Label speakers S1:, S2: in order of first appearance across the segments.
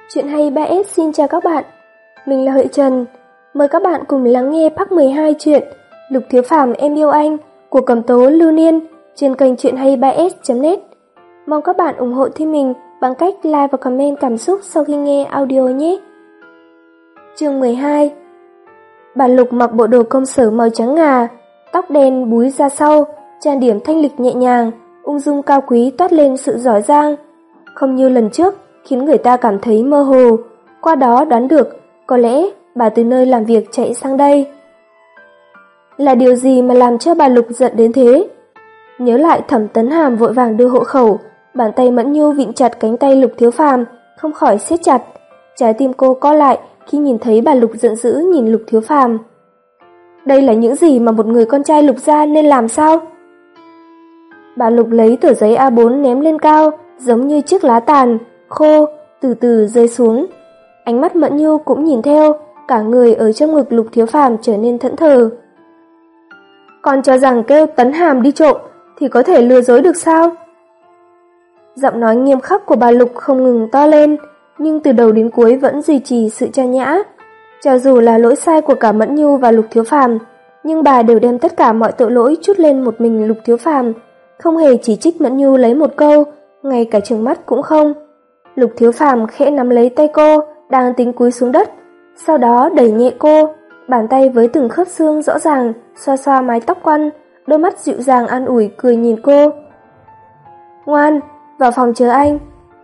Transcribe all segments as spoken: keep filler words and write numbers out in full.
S1: Chuyện hay ba S xin chào các bạn. Mình là Huệ Trần. Mời các bạn cùng lắng nghe part mười hai chuyện Lục Thiếu Phàm em yêu anh của Cẩm Tố Lưu Niên trên kênh chuyện hay ba S chấm net. Mong các bạn ủng hộ thêm mình bằng cách like và comment cảm xúc sau khi nghe audio nhé. Chương mười hai. Bà Lục mặc bộ đồ công sở màu trắng ngà, tóc đen búi ra sau, trang điểm thanh lịch nhẹ nhàng, ung dung cao quý toát lên sự giỏi giang. Không như lần trước, khiến người ta cảm thấy mơ hồ, qua đó đoán được, có lẽ bà từ nơi làm việc chạy sang đây. Là điều gì mà làm cho bà Lục giận đến thế? Nhớ lại Thẩm Tấn Hàm vội vàng đưa hộ khẩu, bàn tay Mẫn Nhu vịn chặt cánh tay Lục Thiếu Phàm, không khỏi siết chặt. Trái tim cô co lại khi nhìn thấy bà Lục giận dữ nhìn Lục Thiếu Phàm. Đây là những gì mà một người con trai Lục gia nên làm sao? Bà Lục lấy tờ giấy A bốn ném lên cao, giống như chiếc lá tàn, khô, từ từ rơi xuống. Ánh mắt Mẫn Nhu cũng nhìn theo, cả người ở trong ngực Lục Thiếu Phàm trở nên thẫn thờ. Còn cho rằng kêu Tấn Hàm đi trộm thì có thể lừa dối được sao? Giọng nói nghiêm khắc của bà Lục không ngừng to lên, nhưng từ đầu đến cuối vẫn duy trì sự trang nhã. Cho dù là lỗi sai của cả Mẫn Nhu và Lục Thiếu Phàm, nhưng bà đều đem tất cả mọi tội lỗi trút lên một mình Lục Thiếu Phàm, không hề chỉ trích Mẫn Nhu lấy một câu, ngay cả trừng mắt cũng không. Lục Thiếu Phàm khẽ nắm lấy tay cô, đang tính cúi xuống đất, sau đó đẩy nhẹ cô, bàn tay với từng khớp xương rõ ràng, xoa xoa mái tóc quăn, đôi mắt dịu dàng an ủi cười nhìn cô. Ngoan, vào phòng chờ anh.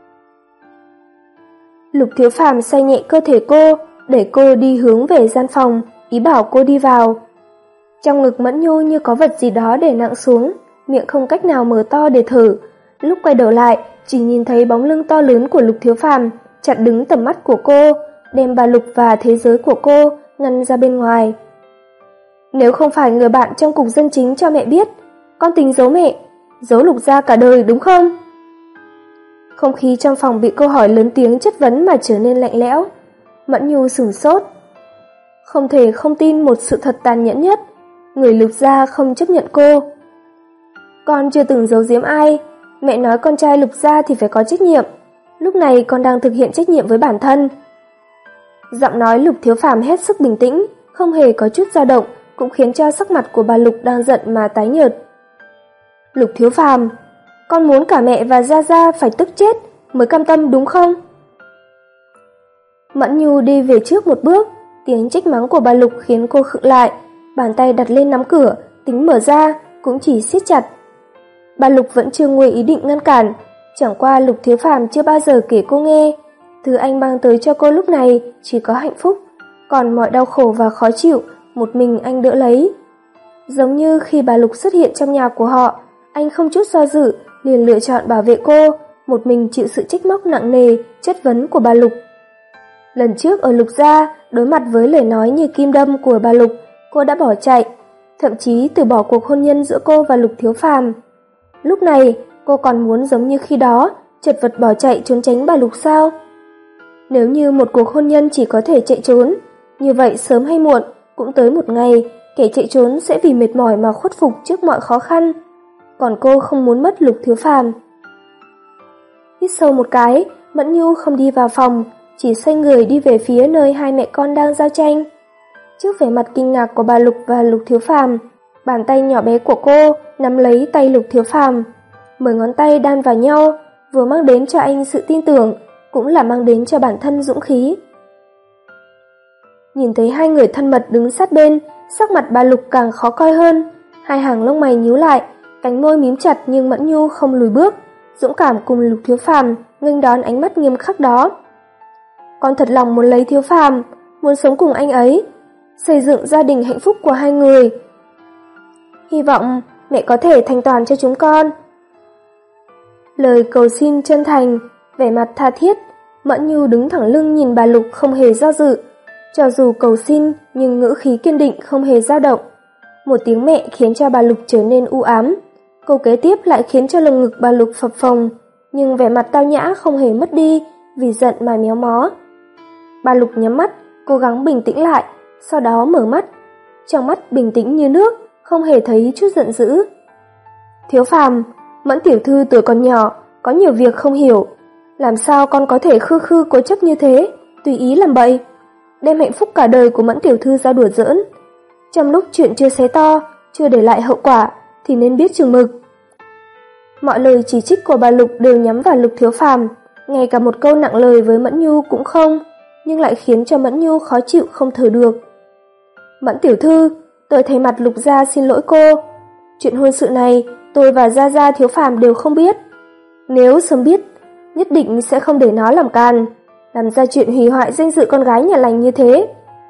S1: Lục Thiếu Phàm xoay nhẹ cơ thể cô, để cô đi hướng về gian phòng, ý bảo cô đi vào. Trong ngực Mẫn Nhu như có vật gì đó để nặng xuống, miệng không cách nào mở to để thở. Lúc quay đầu lại, chỉ nhìn thấy bóng lưng to lớn của Lục Thiếu Phàm chặn đứng tầm mắt của cô, đem bà Lục và thế giới của cô ngăn ra bên ngoài. Nếu không phải người bạn trong cục dân chính cho mẹ biết, con tính giấu mẹ, giấu Lục gia cả đời đúng không? Không khí trong phòng bị câu hỏi lớn tiếng chất vấn mà trở nên lạnh lẽo. Mẫn Nhu sửng sốt. Không thể không tin một sự thật tàn nhẫn nhất, người Lục gia không chấp nhận cô. Con chưa từng giấu giếm ai, mẹ nói con trai Lục gia thì phải có trách nhiệm. Lúc này con đang thực hiện trách nhiệm với bản thân. Giọng nói Lục Thiếu Phàm hết sức bình tĩnh, không hề có chút dao động, cũng khiến cho sắc mặt của bà Lục đang giận mà tái nhợt. Lục Thiếu Phàm, con muốn cả mẹ và Gia Gia phải tức chết mới cam tâm đúng không? Mẫn Nhu đi về trước một bước, tiếng trách mắng của bà Lục khiến cô khựng lại, bàn tay đặt lên nắm cửa, tính mở ra, cũng chỉ siết chặt. Bà Lục vẫn chưa nguôi ý định ngăn cản, chẳng qua Lục Thiếu Phàm chưa bao giờ kể cô nghe, thứ anh mang tới cho cô lúc này chỉ có hạnh phúc, còn mọi đau khổ và khó chịu, một mình anh đỡ lấy. Giống như khi bà Lục xuất hiện trong nhà của họ, anh không chút do dự, liền lựa chọn bảo vệ cô, một mình chịu sự trách móc nặng nề, chất vấn của bà Lục. Lần trước ở Lục gia, đối mặt với lời nói như kim đâm của bà Lục, cô đã bỏ chạy, thậm chí từ bỏ cuộc hôn nhân giữa cô và Lục Thiếu Phàm. Lúc này, cô còn muốn giống như khi đó, chật vật bỏ chạy trốn tránh bà Lục sao? Nếu như một cuộc hôn nhân chỉ có thể chạy trốn, như vậy sớm hay muộn, cũng tới một ngày, kẻ chạy trốn sẽ vì mệt mỏi mà khuất phục trước mọi khó khăn. Còn cô không muốn mất Lục Thiếu Phàm. Hít sâu một cái, Mẫn Nhu không đi vào phòng, chỉ xoay người đi về phía nơi hai mẹ con đang giao tranh. Trước vẻ mặt kinh ngạc của bà Lục và Lục Thiếu Phàm, bàn tay nhỏ bé của cô nắm lấy tay Lục Thiếu Phàm, mười ngón tay đan vào nhau, vừa mang đến cho anh sự tin tưởng, cũng là mang đến cho bản thân dũng khí. Nhìn thấy hai người thân mật đứng sát bên, sắc mặt bà Lục càng khó coi hơn, hai hàng lông mày nhíu lại, cánh môi mím chặt nhưng Mẫn Nhu không lùi bước, dũng cảm cùng Lục Thiếu Phàm nghênh đón ánh mắt nghiêm khắc đó. Con thật lòng muốn lấy Thiếu Phàm, muốn sống cùng anh ấy, xây dựng gia đình hạnh phúc của hai người. Hy vọng mẹ có thể thành toàn cho chúng con. Lời cầu xin chân thành, vẻ mặt tha thiết, Mẫn Nhu đứng thẳng lưng nhìn bà Lục không hề do dự. Cho dù cầu xin nhưng ngữ khí kiên định không hề dao động. Một tiếng mẹ khiến cho bà Lục trở nên u ám. Câu kế tiếp lại khiến cho lồng ngực bà Lục phập phồng, nhưng vẻ mặt tao nhã không hề mất đi vì giận mà méo mó. Bà Lục nhắm mắt, cố gắng bình tĩnh lại, sau đó mở mắt. Trong mắt bình tĩnh như nước, không hề thấy chút giận dữ. Thiếu Phàm, Mẫn tiểu thư tuổi còn nhỏ, có nhiều việc không hiểu. làm sao con có thể khư khư cố chấp như thế, tùy ý làm bậy, đem hạnh phúc cả đời của Mẫn tiểu thư ra đùa giỡn. Trong lúc chuyện chưa xé to, chưa để lại hậu quả thì nên biết chừng mực. Mọi lời chỉ trích của bà Lục đều nhắm vào Lục Thiếu Phàm, ngay cả một câu nặng lời với Mẫn Nhu cũng không, nhưng lại khiến cho Mẫn Nhu khó chịu không thở được. Mẫn tiểu thư, tôi thay mặt Lục gia xin lỗi cô. Chuyện hôn sự này, tôi và Gia Gia Thiếu Phàm đều không biết. Nếu sớm biết, nhất định sẽ không để nó làm càn, làm ra chuyện hủy hoại danh dự con gái nhà lành như thế.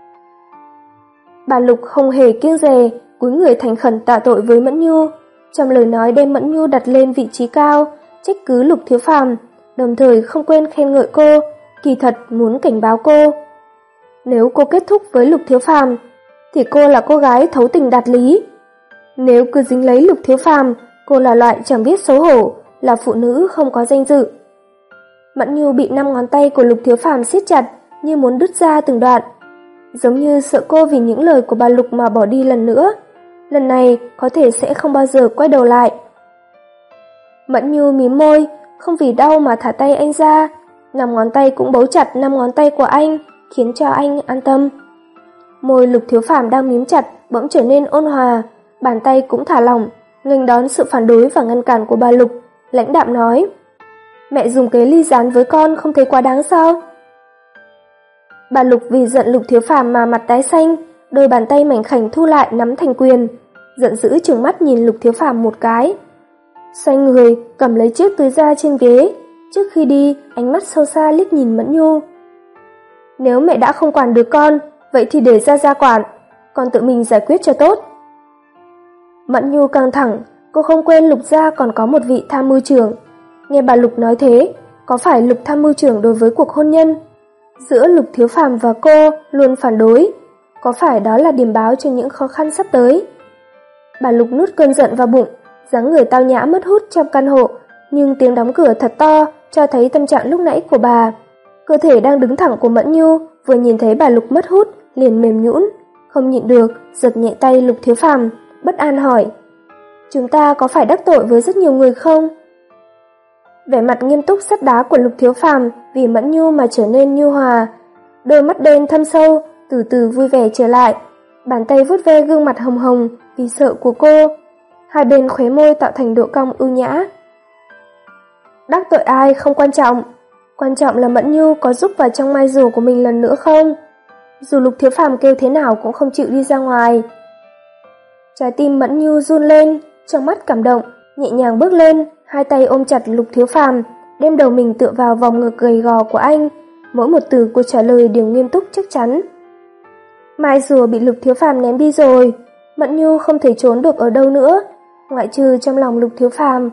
S1: Bà Lục không hề kiêng dè, cúi người thành khẩn tạ tội với Mẫn Nhu, trong lời nói đem Mẫn Nhu đặt lên vị trí cao, trách cứ Lục Thiếu Phàm, đồng thời không quên khen ngợi cô, kỳ thật muốn cảnh báo cô. Nếu cô kết thúc với Lục Thiếu Phàm, thì cô là cô gái thấu tình đạt lý. Nếu cứ dính lấy Lục Thiếu Phàm, cô là loại chẳng biết xấu hổ, là phụ nữ không có danh dự. Mẫn Nhu bị năm ngón tay của Lục Thiếu Phàm siết chặt như muốn đứt ra từng đoạn, giống như sợ cô vì những lời của bà Lục mà bỏ đi lần nữa. Lần này có thể sẽ không bao giờ quay đầu lại. Mẫn Nhu mím môi, không vì đau mà thả tay anh ra, năm ngón tay cũng bấu chặt năm ngón tay của anh, khiến cho anh an tâm. Môi Lục Thiếu Phàm đang mím chặt bỗng trở nên ôn hòa, bàn tay cũng thả lỏng, nghênh đón sự phản đối và ngăn cản của bà Lục, lãnh đạm nói: "Mẹ dùng kế ly gián với con không thấy quá đáng sao?" Bà Lục vì giận Lục Thiếu Phàm mà mặt tái xanh, đôi bàn tay mảnh khảnh thu lại nắm thành quyền, giận dữ trừng mắt nhìn Lục Thiếu Phàm một cái. Xoay người, cầm lấy chiếc túi da trên ghế, trước khi đi, ánh mắt sâu xa liếc nhìn Mẫn Nhu. "Nếu mẹ đã không quản được con, vậy thì để Gia Gia quản, con tự mình giải quyết cho tốt." Mẫn Nhu căng thẳng, cô không quên Lục gia còn có một vị tham mưu trưởng. Nghe bà Lục nói thế, có phải Lục tham mưu trưởng đối với cuộc hôn nhân giữa Lục Thiếu Phàm và cô luôn phản đối? Có phải đó là điểm báo cho những khó khăn sắp tới? Bà Lục nuốt cơn giận vào bụng, dáng người tao nhã mất hút trong căn hộ, nhưng tiếng đóng cửa thật to cho thấy tâm trạng lúc nãy của bà. Cơ thể đang đứng thẳng của Mẫn Nhu vừa nhìn thấy bà Lục mất hút liền mềm nhũn, không nhịn được giật nhẹ tay Lục Thiếu Phàm, bất an hỏi: "Chúng ta có phải đắc tội với rất nhiều người không?" Vẻ mặt nghiêm túc sắt đá của Lục Thiếu Phàm vì Mẫn Nhu mà trở nên nhu hòa, đôi mắt đen thâm sâu từ từ vui vẻ trở lại, bàn tay vuốt ve gương mặt hồng hồng vì sợ của cô, hai bên khóe môi tạo thành độ cong ưu nhã. "Đắc tội ai không quan trọng, quan trọng là Mẫn Nhu có giúp vào trong mai rùa của mình lần nữa không? Dù Lục Thiếu Phàm kêu thế nào cũng không chịu đi ra ngoài." Trái tim Mẫn Nhu run lên, trong mắt cảm động, nhẹ nhàng bước lên, hai tay ôm chặt Lục Thiếu Phàm, đem đầu mình tựa vào vòng ngực gầy gò của anh, mỗi một từ cô trả lời đều nghiêm túc chắc chắn. Mai rùa bị Lục Thiếu Phàm ném đi rồi, Mẫn Nhu không thể trốn được ở đâu nữa, ngoại trừ trong lòng Lục Thiếu Phàm.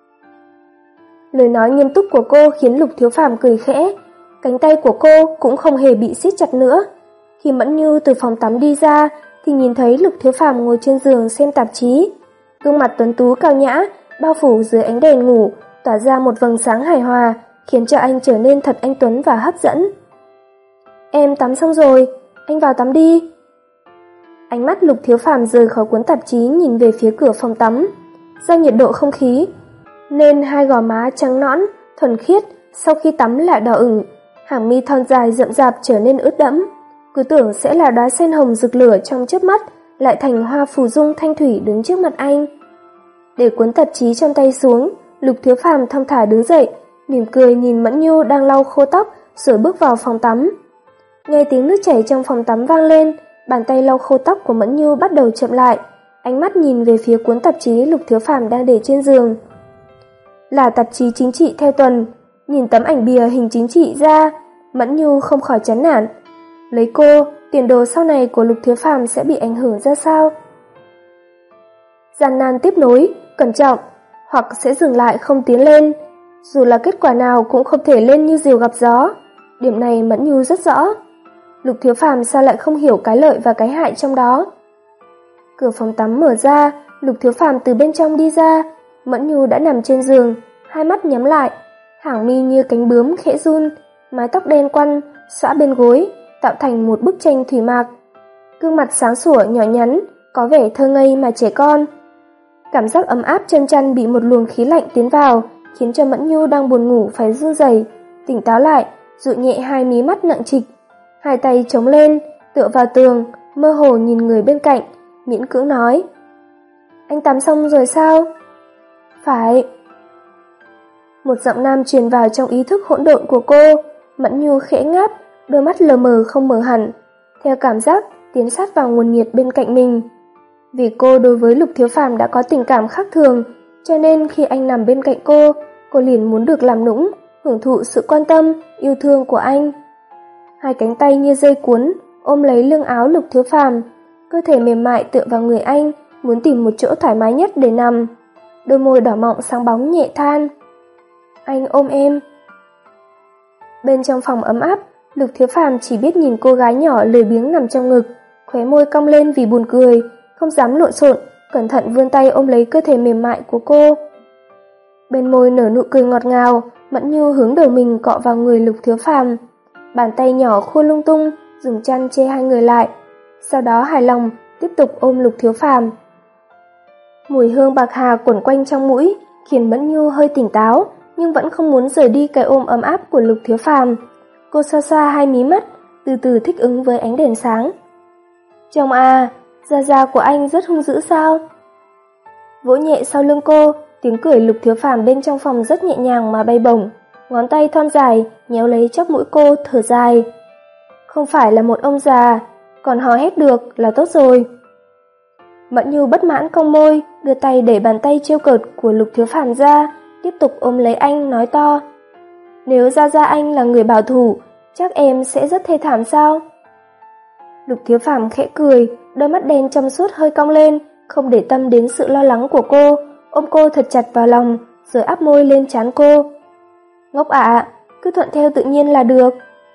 S1: Lời nói nghiêm túc của cô khiến Lục Thiếu Phàm cười khẽ, cánh tay của cô cũng không hề bị siết chặt nữa. Khi Mẫn Nhu từ phòng tắm đi ra thì nhìn thấy Lục Thiếu Phàm ngồi trên giường xem tạp chí, gương mặt tuấn tú cao nhã bao phủ dưới ánh đèn ngủ, tỏa ra một vầng sáng hài hòa, khiến cho anh trở nên thật anh tuấn và hấp dẫn. "Em tắm xong rồi, anh vào tắm đi." Ánh mắt Lục Thiếu Phàm rời khỏi cuốn tạp chí nhìn về phía cửa phòng tắm. Do nhiệt độ không khí nên hai gò má trắng nõn, thuần khiết sau khi tắm lại đỏ ửng, hàng mi thon dài rậm rạp trở nên ướt đẫm. Cứ tưởng sẽ là đóa sen hồng rực lửa trong chớp mắt, lại thành hoa phù dung thanh thủy đứng trước mặt anh. Để cuốn tạp chí trong tay xuống, Lục Thiếu Phàm thong thả đứng dậy, mỉm cười nhìn Mẫn Nhu đang lau khô tóc rồi bước vào phòng tắm. Nghe tiếng nước chảy trong phòng tắm vang lên, bàn tay lau khô tóc của Mẫn Nhu bắt đầu chậm lại, ánh mắt nhìn về phía cuốn tạp chí Lục Thiếu Phàm đang để trên giường. Là tạp chí chính trị theo tuần, nhìn tấm ảnh bìa hình chính trị ra, Mẫn Nhu không khỏi chán nản. Lấy cô, tiền đồ sau này của Lục Thiếu Phàm sẽ bị ảnh hưởng ra sao? Gian nan tiếp nối, cẩn trọng, hoặc sẽ dừng lại không tiến lên. Dù là kết quả nào cũng không thể lên như diều gặp gió. Điểm này Mẫn Nhu rất rõ. Lục Thiếu Phàm sao lại không hiểu cái lợi và cái hại trong đó? Cửa phòng tắm mở ra, Lục Thiếu Phàm từ bên trong đi ra. Mẫn Nhu đã nằm trên giường, hai mắt nhắm lại, hàng mi như cánh bướm khẽ run, mái tóc đen quăn xõa bên gối, tạo thành một bức tranh thủy mạc. Gương mặt sáng sủa nhỏ nhắn, có vẻ thơ ngây mà trẻ con. Cảm giác ấm áp chân chăn bị một luồng khí lạnh tiến vào, khiến cho Mẫn Nhu đang buồn ngủ phải run rẩy, tỉnh táo lại, dụi nhẹ hai mí mắt nặng trịch, hai tay chống lên, tựa vào tường, mơ hồ nhìn người bên cạnh, miễn cưỡng nói: "Anh tắm xong rồi sao?" "Phải." Một giọng nam truyền vào trong ý thức hỗn độn của cô. Mẫn Nhu khẽ ngáp, đôi mắt lờ mờ không mở hẳn, theo cảm giác tiến sát vào nguồn nhiệt bên cạnh mình. Vì cô đối với Lục Thiếu Phàm đã có tình cảm khác thường, cho nên khi anh nằm bên cạnh cô, cô liền muốn được làm nũng, hưởng thụ sự quan tâm, yêu thương của anh. Hai cánh tay như dây cuốn ôm lấy lưng áo Lục Thiếu Phàm, cơ thể mềm mại tựa vào người anh, muốn tìm một chỗ thoải mái nhất để nằm. Đôi môi đỏ mọng sáng bóng nhẹ than: "Anh ôm em." Bên trong phòng ấm áp, Lục Thiếu Phàm chỉ biết nhìn cô gái nhỏ lười biếng nằm trong ngực, khóe môi cong lên vì buồn cười, không dám lộn xộn, cẩn thận vươn tay ôm lấy cơ thể mềm mại của cô. Bên môi nở nụ cười ngọt ngào, Mẫn Nhu hướng đầu mình cọ vào người Lục Thiếu Phàm, bàn tay nhỏ khua lung tung, dùng chăn che hai người lại, sau đó hài lòng tiếp tục ôm Lục Thiếu Phàm. Mùi hương bạc hà quẩn quanh trong mũi, khiến Mẫn Nhu hơi tỉnh táo, nhưng vẫn không muốn rời đi cái ôm ấm áp của Lục Thiếu Phàm. Cô xoa xoa hai mí mắt, từ từ thích ứng với ánh đèn sáng. "Chồng à, da da của anh rất hung dữ sao?" Vỗ nhẹ sau lưng cô, tiếng cười Lục Thiếu Phàm bên trong phòng rất nhẹ nhàng mà bay bổng, ngón tay thon dài nhéo lấy chóp mũi cô, thở dài. "Không phải là một ông già, còn hò hét được là tốt rồi." Mẫn Nhu bất mãn cong môi, đưa tay đẩy bàn tay trêu cợt của Lục Thiếu Phàm ra, tiếp tục ôm lấy anh nói to: "Nếu ra ra anh là người bảo thủ, chắc em sẽ rất thê thảm sao?" Lục Thiếu Phàm khẽ cười, đôi mắt đen trong suốt hơi cong lên, không để tâm đến sự lo lắng của cô, ôm cô thật chặt vào lòng, rồi áp môi lên trán cô. "Ngốc ạ, cứ thuận theo tự nhiên là được."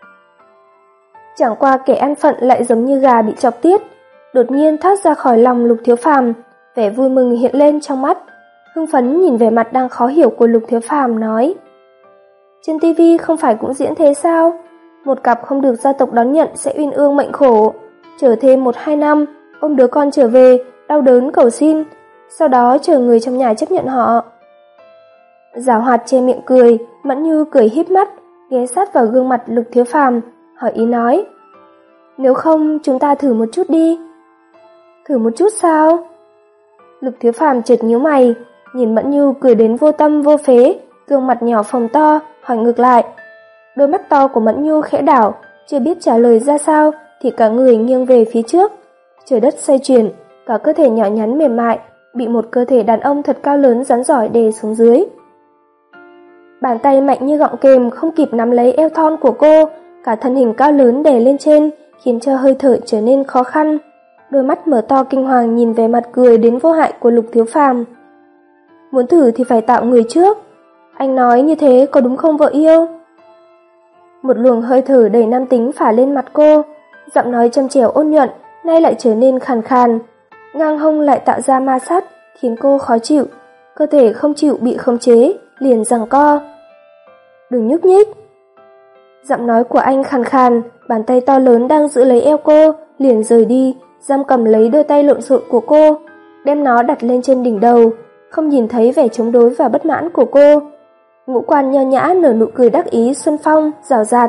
S1: Chẳng qua kẻ ăn phận lại giống như gà bị chọc tiết, đột nhiên thoát ra khỏi lòng Lục Thiếu Phàm, vẻ vui mừng hiện lên trong mắt, hưng phấn nhìn vẻ mặt đang khó hiểu của Lục Thiếu Phàm nói: "Trên tivi không phải cũng diễn thế sao? Một cặp không được gia tộc đón nhận sẽ uyên ương mệnh khổ, chờ thêm một hai năm, ôm đứa con trở về, đau đớn cầu xin, sau đó chờ người trong nhà chấp nhận họ." Giảo hoạt che miệng cười, Mẫn Nhu cười híp mắt, ghé sát vào gương mặt Lục Thiếu Phàm, hỏi ý nói: "Nếu không chúng ta thử một chút đi." "Thử một chút sao?" Lục Thiếu Phàm chợt nhíu mày, nhìn Mẫn Nhu cười đến vô tâm vô phế, gương mặt nhỏ phồng to, hỏi ngược lại. Đôi mắt to của Mẫn Nhu khẽ đảo, chưa biết trả lời ra sao thì cả người nghiêng về phía trước. Trời đất xoay chuyển, cả cơ thể nhỏ nhắn mềm mại bị một cơ thể đàn ông thật cao lớn rắn giỏi đè xuống dưới. Bàn tay mạnh như gọng kềm không kịp nắm lấy eo thon của cô, cả thân hình cao lớn đè lên trên, khiến cho hơi thở trở nên khó khăn. Đôi mắt mở to kinh hoàng nhìn về mặt cười đến vô hại của Lục Thiếu Phàm. "Muốn thử thì phải tạo người trước. Anh nói như thế có đúng không vợ yêu?" Một luồng hơi thở đầy nam tính phả lên mặt cô, giọng nói trong trẻo ôn nhuận nay lại trở nên khàn khàn, ngang hông lại tạo ra ma sát khiến cô khó chịu, cơ thể không chịu bị khống chế, liền giằng co. "Đừng nhúc nhích." Giọng nói của anh khàn khàn, bàn tay to lớn đang giữ lấy eo cô liền rời đi, giam cầm lấy đôi tay lộn xộn của cô, đem nó đặt lên trên đỉnh đầu, không nhìn thấy vẻ chống đối và bất mãn của cô. Ngũ quan nho nhã nở nụ cười đắc ý xuân phong, rào rạt.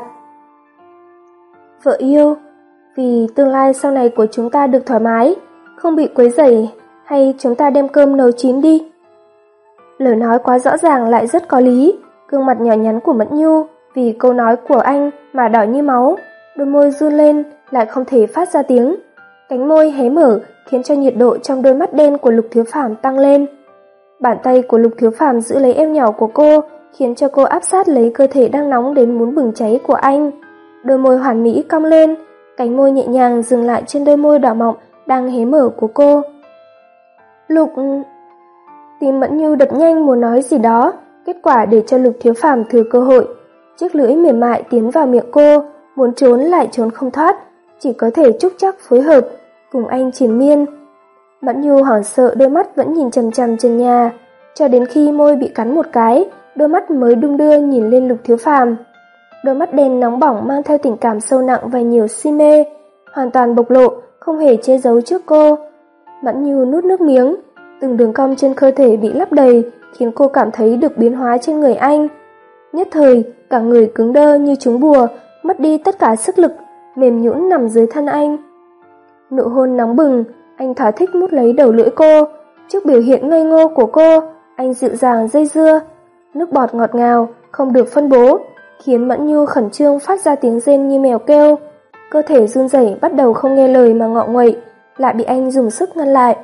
S1: "Vợ yêu, vì tương lai sau này của chúng ta được thoải mái, không bị quấy rầy, hay chúng ta đem cơm nấu chín đi." Lời nói quá rõ ràng lại rất có lý, gương mặt nhỏ nhắn của Mẫn Nhu vì câu nói của anh mà đỏ như máu, đôi môi run lên lại không thể phát ra tiếng. Cánh môi hé mở khiến cho nhiệt độ trong đôi mắt đen của Lục Thiếu Phàm tăng lên. Bàn tay của Lục Thiếu Phàm giữ lấy eo nhỏ của cô, khiến cho cô áp sát lấy cơ thể đang nóng đến muốn bừng cháy của anh. Đôi môi hoàn mỹ cong lên, cánh môi nhẹ nhàng dừng lại trên đôi môi đỏ mọng đang hé mở của cô. Lục... Tim Mẫn Nhu đập nhanh muốn nói gì đó, kết quả để cho Lục Thiếu Phàm thừa cơ hội. Chiếc lưỡi mềm mại tiến vào miệng cô, muốn trốn lại trốn không thoát, chỉ có thể chúc chắc phối hợp, cùng anh triền miên. Mẫn Nhu hoảng sợ đôi mắt vẫn nhìn chằm chằm trần nhà, cho đến khi môi bị cắn một cái, đôi mắt mới đung đưa nhìn lên Lục Thiếu Phàm. Đôi mắt đen nóng bỏng mang theo tình cảm sâu nặng và nhiều si mê, hoàn toàn bộc lộ, không hề che giấu trước cô. Mẫn Nhu nuốt nước miếng, từng đường cong trên cơ thể bị lấp đầy, khiến cô cảm thấy được biến hóa trên người anh. Nhất thời, cả người cứng đơ như trúng bùa, mất đi tất cả sức lực, mềm nhũn nằm dưới thân anh. Nụ hôn nóng bừng, anh thỏa thích mút lấy đầu lưỡi cô. Trước biểu hiện ngây ngô của cô, anh dịu dàng dây dưa. Nước bọt ngọt ngào, không được phân bố, khiến Mẫn Nhu khẩn trương phát ra tiếng rên như mèo kêu. Cơ thể run rẩy bắt đầu không nghe lời mà ngọ nguậy, lại bị anh dùng sức ngăn lại.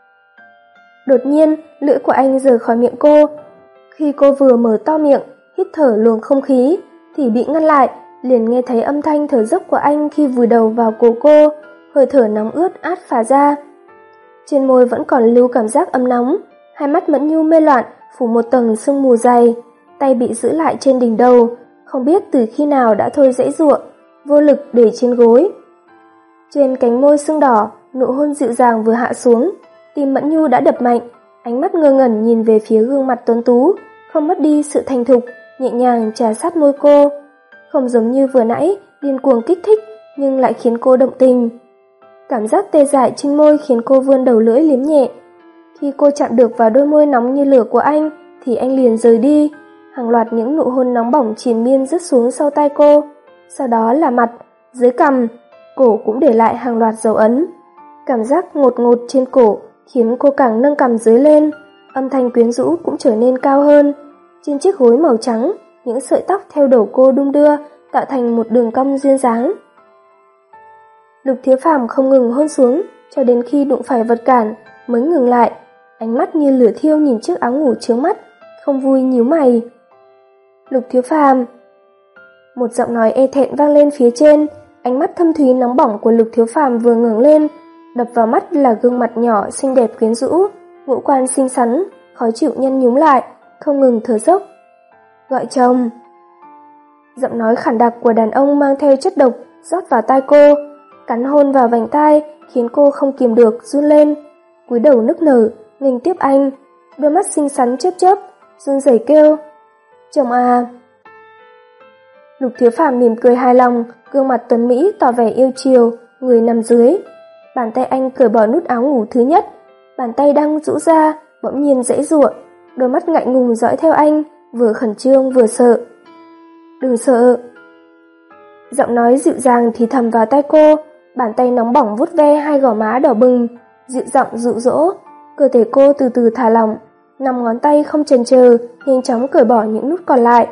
S1: Đột nhiên, lưỡi của anh rời khỏi miệng cô. Khi cô vừa mở to miệng, hít thở luồng không khí, thì bị ngăn lại, liền nghe thấy âm thanh thở dốc của anh khi vùi đầu vào cổ cô, hơi thở nóng ướt át phả ra. Trên môi vẫn còn lưu cảm giác ấm nóng, hai mắt Mẫn Nhu mê loạn, phủ một tầng sương mù dày, tay bị giữ lại trên đỉnh đầu, không biết từ khi nào đã thôi giãy giụa, vô lực để trên gối. Trên cánh môi sưng đỏ, nụ hôn dịu dàng vừa hạ xuống, tim Mẫn Nhu đã đập mạnh, ánh mắt ngơ ngẩn nhìn về phía gương mặt tuấn tú, không mất đi sự thành thục, nhẹ nhàng trà sát môi cô. Không giống như vừa nãy, điên cuồng kích thích, nhưng lại khiến cô động tình. Cảm giác tê dại trên môi khiến cô vươn đầu lưỡi liếm nhẹ. Khi cô chạm được vào đôi môi nóng như lửa của anh, thì anh liền rời đi. Hàng loạt những nụ hôn nóng bỏng triền miên rớt xuống sau tai cô. Sau đó là mặt, dưới cằm, cổ cũng để lại hàng loạt dấu ấn. Cảm giác ngột ngột trên cổ khiến cô càng nâng cằm dưới lên, âm thanh quyến rũ cũng trở nên cao hơn. Trên chiếc gối màu trắng, những sợi tóc theo đầu cô đung đưa, tạo thành một đường cong duyên dáng. Lục Thiếu Phàm không ngừng hôn xuống, cho đến khi đụng phải vật cản mới ngừng lại, ánh mắt như lửa thiêu nhìn chiếc áo ngủ chướng mắt, không vui nhíu mày. Lục Thiếu Phàm. Một giọng nói e thẹn vang lên phía trên, ánh mắt thâm thúy nóng bỏng của Lục Thiếu Phàm vừa ngẩng lên, đập vào mắt là gương mặt nhỏ xinh đẹp quyến rũ, ngũ quan xinh xắn, khó chịu nhăn nhúm lại, không ngừng thở dốc. Gọi chồng. Giọng nói khản đặc của đàn ông mang theo chất độc rót vào tai cô, cắn hôn vào vành tai, khiến cô không kiềm được run lên, cúi đầu nức nở, nghênh tiếp anh, đôi mắt xinh xắn chớp chớp, run rẩy kêu: "Chồng à." Lục Thiếu Phàm mỉm cười hài lòng, gương mặt tuấn mỹ tỏ vẻ yêu chiều, người nằm dưới. Bàn tay anh cởi bỏ nút áo ngủ thứ nhất, bàn tay đang rũ ra, bỗng nhiên giãy giụa, đôi mắt ngại ngùng dõi theo anh, vừa khẩn trương vừa sợ. "Đừng sợ." Giọng nói dịu dàng thì thầm vào tai cô, bàn tay nóng bỏng vuốt ve hai gò má đỏ bừng, dịu giọng dụ dỗ. Cơ thể cô từ từ thả lỏng, năm ngón tay không chần chừ, nhanh chóng cởi bỏ những nút còn lại.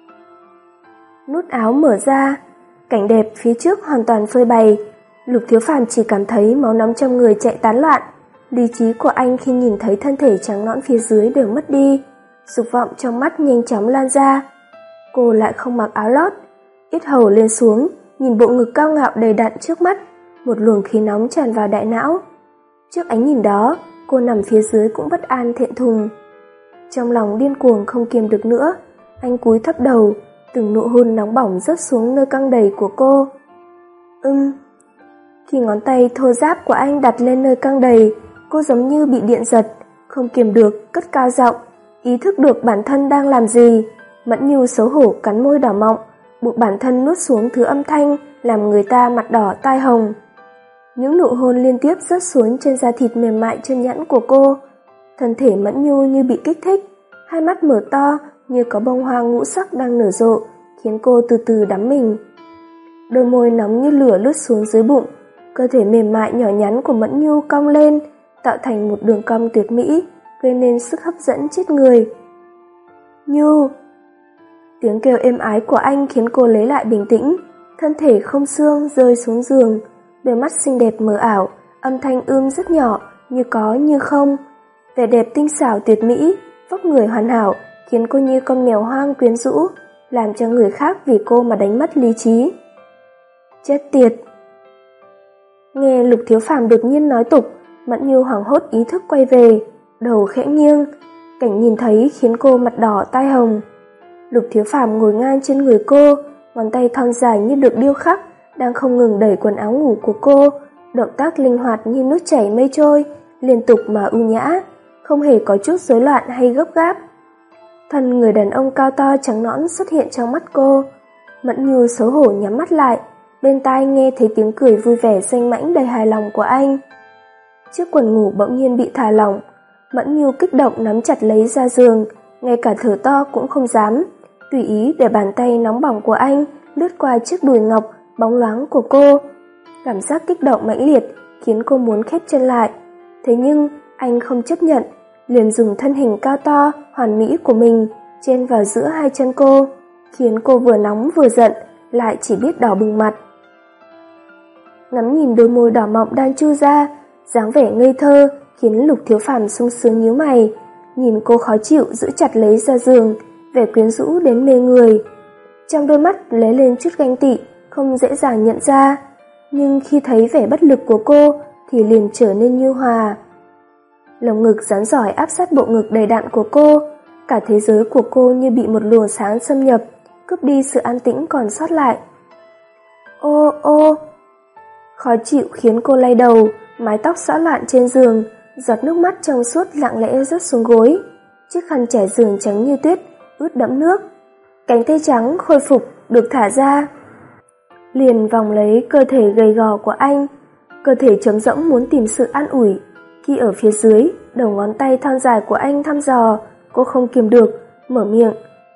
S1: Nút áo mở ra, cảnh đẹp phía trước hoàn toàn phơi bày. Lục Thiếu Phàm chỉ cảm thấy máu nóng trong người chạy tán loạn, lý trí của anh khi nhìn thấy thân thể trắng nõn phía dưới đều mất đi, dục vọng trong mắt nhanh chóng lan ra. Cô lại không mặc áo lót, yết hầu lên xuống, nhìn bộ ngực cao ngạo đầy đặn trước mắt, một luồng khí nóng tràn vào đại não. Trước ánh nhìn đó, cô nằm phía dưới cũng bất an thẹn thùng. Trong lòng điên cuồng không kiềm được nữa, anh cúi thấp đầu, từng nụ hôn nóng bỏng rớt xuống nơi căng đầy của cô. Ưm. Khi ngón tay thô ráp của anh đặt lên nơi căng đầy, cô giống như bị điện giật, không kiềm được, cất cao giọng, ý thức được bản thân đang làm gì. Mẫn Nhu xấu hổ cắn môi đỏ mọng, buộc bản thân nuốt xuống thứ âm thanh làm người ta mặt đỏ tai hồng. Những nụ hôn liên tiếp rớt xuống trên da thịt mềm mại chân nhẵn của cô. Thân thể Mẫn Nhu như bị kích thích, hai mắt mở to như có bông hoa ngũ sắc đang nở rộ, khiến cô từ từ đắm mình. Đôi môi nóng như lửa lướt xuống dưới bụng, cơ thể mềm mại nhỏ nhắn của Mẫn Nhu cong lên, tạo thành một đường cong tuyệt mỹ, gây nên sức hấp dẫn chết người. Nhu. Tiếng kêu êm ái của anh khiến cô lấy lại bình tĩnh, thân thể không xương rơi xuống giường, đôi mắt xinh đẹp mờ ảo, âm thanh ưm rất nhỏ, như có như không. Vẻ đẹp tinh xảo tuyệt mỹ, vóc người hoàn hảo, khiến cô như con mèo hoang quyến rũ, làm cho người khác vì cô mà đánh mất lý trí. Chết tiệt. Nghe Lục Thiếu Phàm đột nhiên nói tục, Mẫn Nhu hoảng hốt ý thức quay về, đầu khẽ nghiêng, cảnh nhìn thấy khiến cô mặt đỏ tai hồng. Lục Thiếu Phàm ngồi ngang trên người cô, ngón tay thon dài như được điêu khắc, đang không ngừng đẩy quần áo ngủ của cô, động tác linh hoạt như nước chảy mây trôi, liên tục mà ưu nhã, không hề có chút rối loạn hay gấp gáp. Thân người đàn ông cao to trắng nõn xuất hiện trong mắt cô. Mẫn Nhu xấu hổ nhắm mắt lại, bên tai nghe thấy tiếng cười vui vẻ danh mãnh đầy hài lòng của anh. Chiếc quần ngủ bỗng nhiên bị thả lỏng, Mẫn Nhu kích động nắm chặt lấy ra giường, ngay cả thở to cũng không dám, tùy ý để bàn tay nóng bỏng của anh lướt qua chiếc đùi ngọc bóng loáng của cô. Cảm giác kích động mãnh liệt khiến cô muốn khép chân lại. Thế nhưng anh không chấp nhận, liền dùng thân hình cao to, hoàn mỹ của mình chen vào giữa hai chân cô, khiến cô vừa nóng vừa giận, lại chỉ biết đỏ bừng mặt. Ngắm nhìn đôi môi đỏ mọng đang chu ra, dáng vẻ ngây thơ khiến Lục Thiếu Phàm sung sướng nhíu mày, nhìn cô khó chịu giữ chặt lấy ra giường, vẻ quyến rũ đến mê người. Trong đôi mắt lóe lên chút ganh tị, không dễ dàng nhận ra, nhưng khi thấy vẻ bất lực của cô thì liền trở nên nhu hòa. Lồng ngực rắn giỏi áp sát bộ ngực đầy đặn của cô, cả thế giới của cô như bị một luồng sáng xâm nhập, cướp đi sự an tĩnh còn sót lại. Ô ô, khó chịu khiến cô lay đầu, mái tóc xõa loạn trên giường, giọt nước mắt trong suốt lặng lẽ rớt xuống gối, chiếc khăn trải giường trắng như tuyết, ướt đẫm nước. Cánh tay trắng khôi phục được thả ra, liền vòng lấy cơ thể gầy gò của anh, cơ thể trống rỗng muốn tìm sự an ủi. Khi ở phía dưới, đầu ngón tay thon dài của anh thăm dò, cô không kiềm được, mở miệng.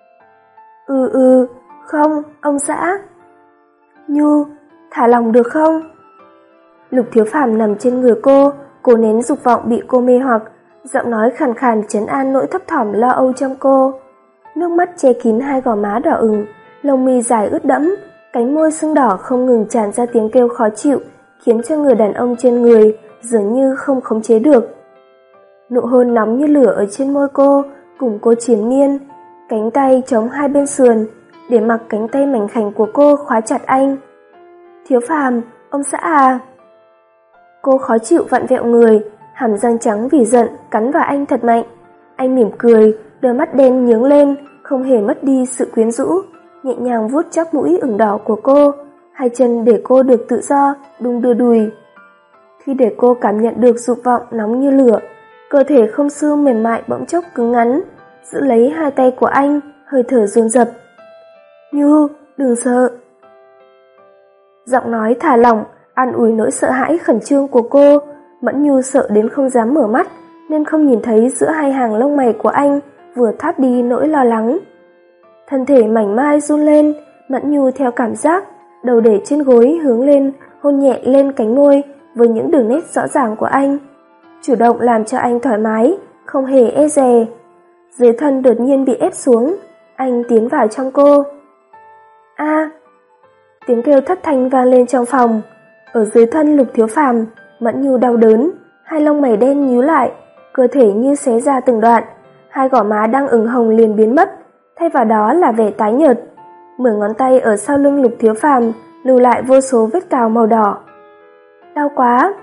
S1: Ừ ừ, không, ông xã. Nhu, thả lòng được không? Lục Thiếu Phàm nằm trên người cô, cố nén dục vọng bị cô mê hoặc, giọng nói khàn khàn trấn an nỗi thấp thỏm lo âu trong cô. Nước mắt che kín hai gò má đỏ ửng, lông mi dài ướt đẫm, cánh môi sưng đỏ không ngừng tràn ra tiếng kêu khó chịu, khiến cho người đàn ông trên người dường như không khống chế được. Nụ hôn nóng như lửa ở trên môi cô, cùng cô triền miên, cánh tay chống hai bên sườn, để mặc cánh tay mảnh khảnh của cô khóa chặt anh. Thiếu Phàm, ông xã à? Cô khó chịu vặn vẹo người, hàm răng trắng vì giận cắn vào anh thật mạnh. Anh mỉm cười, đôi mắt đen nhướng lên, không hề mất đi sự quyến rũ, nhẹ nhàng vuốt chóp mũi ửng đỏ của cô, hai chân để cô được tự do đung đưa đùi. Khi để cô cảm nhận được dục vọng nóng như lửa, cơ thể không xương mềm mại bỗng chốc cứng ngắn, giữ lấy hai tay của anh, hơi thở dồn dập. Nhu, đừng sợ. Giọng nói thả lỏng, an ủi nỗi sợ hãi khẩn trương của cô. Mẫn Nhu sợ đến không dám mở mắt, nên không nhìn thấy giữa hai hàng lông mày của anh vừa thoát đi nỗi lo lắng. Thân thể mảnh mai run lên, Mẫn Nhu theo cảm giác, đầu để trên gối hướng lên, hôn nhẹ lên cánh môi với những đường nét rõ ràng của anh, chủ động làm cho anh thoải mái, không hề e dè. Dưới thân đột nhiên bị ép xuống, anh tiến vào trong cô. A! Tiếng kêu thất thanh vang lên trong phòng. Ở dưới thân Lục Thiếu Phàm, Mẫn Nhu đau đớn, hai lông mày đen nhíu lại, cơ thể như xé ra từng đoạn, hai gò má đang ửng hồng liền biến mất, thay vào đó là vẻ tái nhợt. Mười ngón tay ở sau lưng Lục Thiếu Phàm lưu lại vô số vết cào màu đỏ. Đau quá!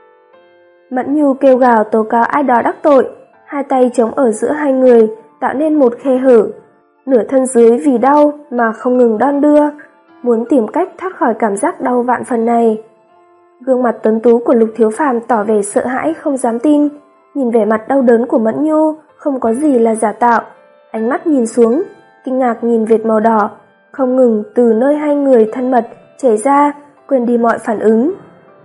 S1: Mẫn Nhu kêu gào tố cáo ai đó đắc tội, hai tay chống ở giữa hai người tạo nên một khe hở, nửa thân dưới vì đau mà không ngừng đong đưa, muốn tìm cách thoát khỏi cảm giác đau vạn phần này. Gương mặt tuấn tú của Lục Thiếu Phàm tỏ vẻ sợ hãi không dám tin, nhìn vẻ mặt đau đớn của Mẫn Nhu không có gì là giả tạo, ánh mắt nhìn xuống, kinh ngạc nhìn vệt màu đỏ, không ngừng từ nơi hai người thân mật chảy ra, quên đi mọi phản ứng.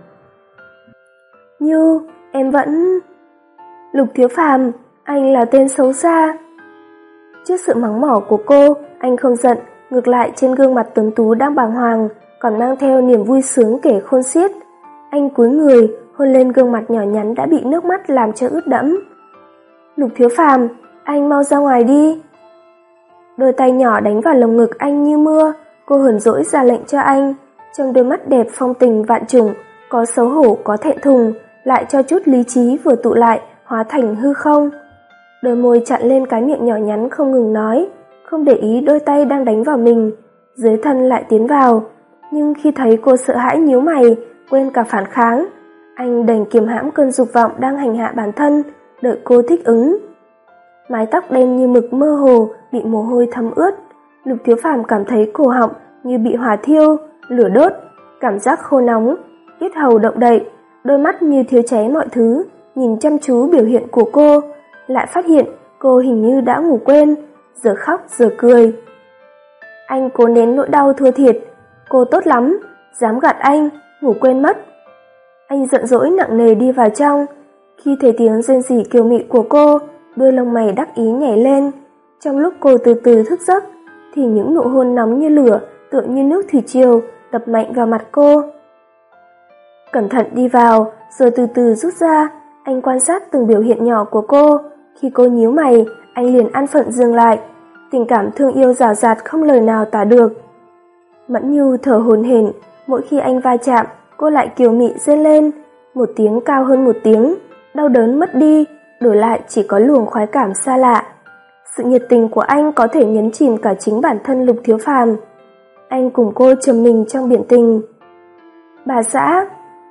S1: Nhu, em vẫn... Lục Thiếu Phàm, anh là tên xấu xa. Trước sự mắng mỏ của cô, anh không giận, ngược lại trên gương mặt tuấn tú đang bàng hoàng, còn mang theo niềm vui sướng kể khôn xiết. Anh cúi người, hôn lên gương mặt nhỏ nhắn đã bị nước mắt làm cho ướt đẫm. Lục Thiếu Phàm, anh mau ra ngoài đi. Đôi tay nhỏ đánh vào lồng ngực anh như mưa, cô hờn dỗi ra lệnh cho anh. Trong đôi mắt đẹp phong tình vạn trùng, có xấu hổ có thẹn thùng, lại cho chút lý trí vừa tụ lại hóa thành hư không. Đôi môi chặn lên cái miệng nhỏ nhắn không ngừng nói, không để ý đôi tay đang đánh vào mình, dưới thân lại tiến vào. Nhưng khi thấy cô sợ hãi nhíu mày, quên cả phản kháng, anh đành kiềm hãm cơn dục vọng đang hành hạ bản thân, đợi cô thích ứng. Mái tóc đen như mực mơ hồ bị mồ hôi thấm ướt, Lục Thiếu Phàm cảm thấy cổ họng như bị hỏa thiêu, lửa đốt, cảm giác khô nóng, yết hầu động đậy, đôi mắt như thiếu cháy mọi thứ, nhìn chăm chú biểu hiện của cô, lại phát hiện cô hình như đã ngủ quên, giờ khóc giờ cười. Anh cố nén nỗi đau thua thiệt, cô tốt lắm, dám gạt anh, ngủ quên mất. Anh giận dỗi nặng nề đi vào trong, khi thấy tiếng rên rỉ kiều mị của cô, đôi lông mày đắc ý nhảy lên. Trong lúc cô từ từ thức giấc, thì những nụ hôn nóng như lửa, tựa như nước thủy triều, đập mạnh vào mặt cô. Cẩn thận đi vào, rồi từ từ rút ra, anh quan sát từng biểu hiện nhỏ của cô. Khi cô nhíu mày, anh liền an phận dừng lại. Tình cảm thương yêu rào rạt không lời nào tả được. Mẫn Nhu thở hổn hển, mỗi khi anh va chạm, cô lại kiều mị rên lên, một tiếng cao hơn một tiếng, đau đớn mất đi, đổi lại chỉ có luồng khoái cảm xa lạ. Sự nhiệt tình của anh có thể nhấn chìm cả chính bản thân Lục Thiếu Phàm. Anh cùng cô trầm mình trong biển tình. Bà xã.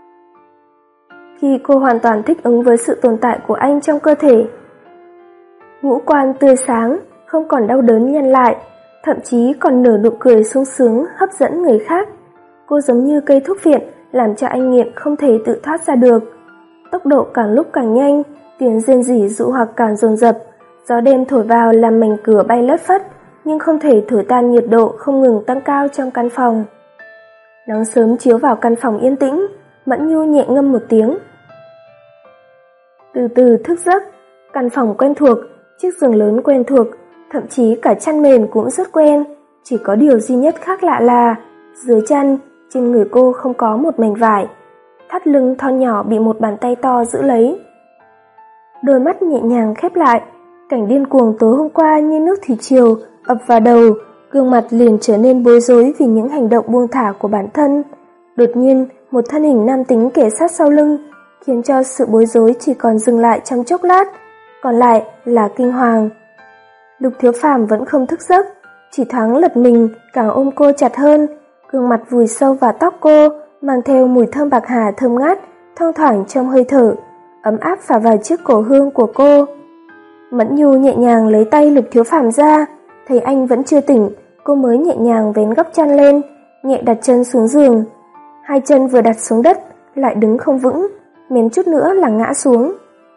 S1: Khi cô hoàn toàn thích ứng với sự tồn tại của anh trong cơ thể, ngũ quan tươi sáng, không còn đau đớn nhăn lại, thậm chí còn nở nụ cười sung sướng hấp dẫn người khác. Cô giống như cây thuốc viện làm cho anh nghiện không thể tự thoát ra được. Tốc độ càng lúc càng nhanh, tiếng rên rỉ dụ hoặc càng dồn dập, gió đêm thổi vào làm mảnh cửa bay lất phất, nhưng không thể thổi tan nhiệt độ không ngừng tăng cao trong căn phòng. Nắng sớm chiếu vào căn phòng yên tĩnh, Mẫn Nhu nhẹ ngâm một tiếng. Từ từ thức giấc, căn phòng quen thuộc, chiếc giường lớn quen thuộc, thậm chí cả chăn mền cũng rất quen, chỉ có điều duy nhất khác lạ là dưới chăn, trên người cô không có một mảnh vải, thắt lưng thon nhỏ bị một bàn tay to giữ lấy. Đôi mắt nhẹ nhàng khép lại, cảnh điên cuồng tối hôm qua như nước thủy triều ập vào đầu, gương mặt liền trở nên bối rối vì những hành động buông thả của bản thân. Đột nhiên, một thân hình nam tính kề sát sau lưng, khiến cho sự bối rối chỉ còn dừng lại trong chốc lát, còn lại là kinh hoàng. Lục Thiếu Phàm vẫn không thức giấc, chỉ thoáng lật mình, càng ôm cô chặt hơn, gương mặt vùi sâu vào tóc cô, mang theo mùi thơm bạc hà thơm ngát, thoang thoảng trong hơi thở, ấm áp phả vào chiếc cổ hương của cô. Mẫn Nhu nhẹ nhàng lấy tay Lục Thiếu Phàm ra, thấy anh vẫn chưa tỉnh, cô mới nhẹ nhàng vén góc chăn lên, nhẹ đặt chân xuống giường. Hai chân vừa đặt xuống đất, lại đứng không vững, mém chút nữa là ngã xuống.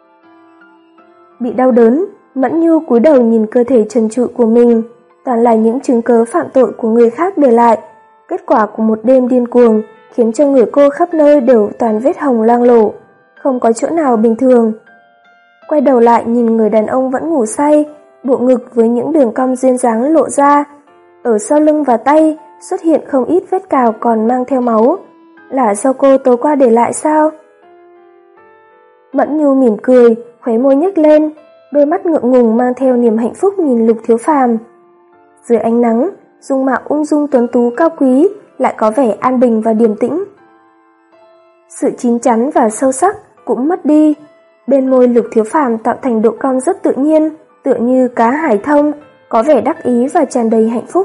S1: Bị đau đớn, Mẫn Nhu cúi đầu nhìn cơ thể trần trụi của mình, toàn là những chứng cớ phạm tội của người khác để lại. Kết quả của một đêm điên cuồng khiến cho người cô khắp nơi đều toàn vết hồng loang lổ, không có chỗ nào bình thường. Quay đầu lại nhìn người đàn ông vẫn ngủ say, bộ ngực với những đường cong duyên dáng lộ ra. Ở sau lưng và tay xuất hiện không ít vết cào còn mang theo máu. Là do cô tối qua để lại sao? Mẫn Nhu mỉm cười, khóe môi nhếch lên, đôi mắt ngượng ngùng mang theo niềm hạnh phúc nhìn Lục Thiếu Phàm. Dưới ánh nắng, dung mạo ung dung tuấn tú cao quý lại có vẻ an bình và điềm tĩnh. Sự chín chắn và sâu sắc cũng mất đi. Bên môi Lục Thiếu Phàm tạo thành độ cong rất tự nhiên, tựa như cá hải thông, có vẻ đắc ý và tràn đầy hạnh phúc.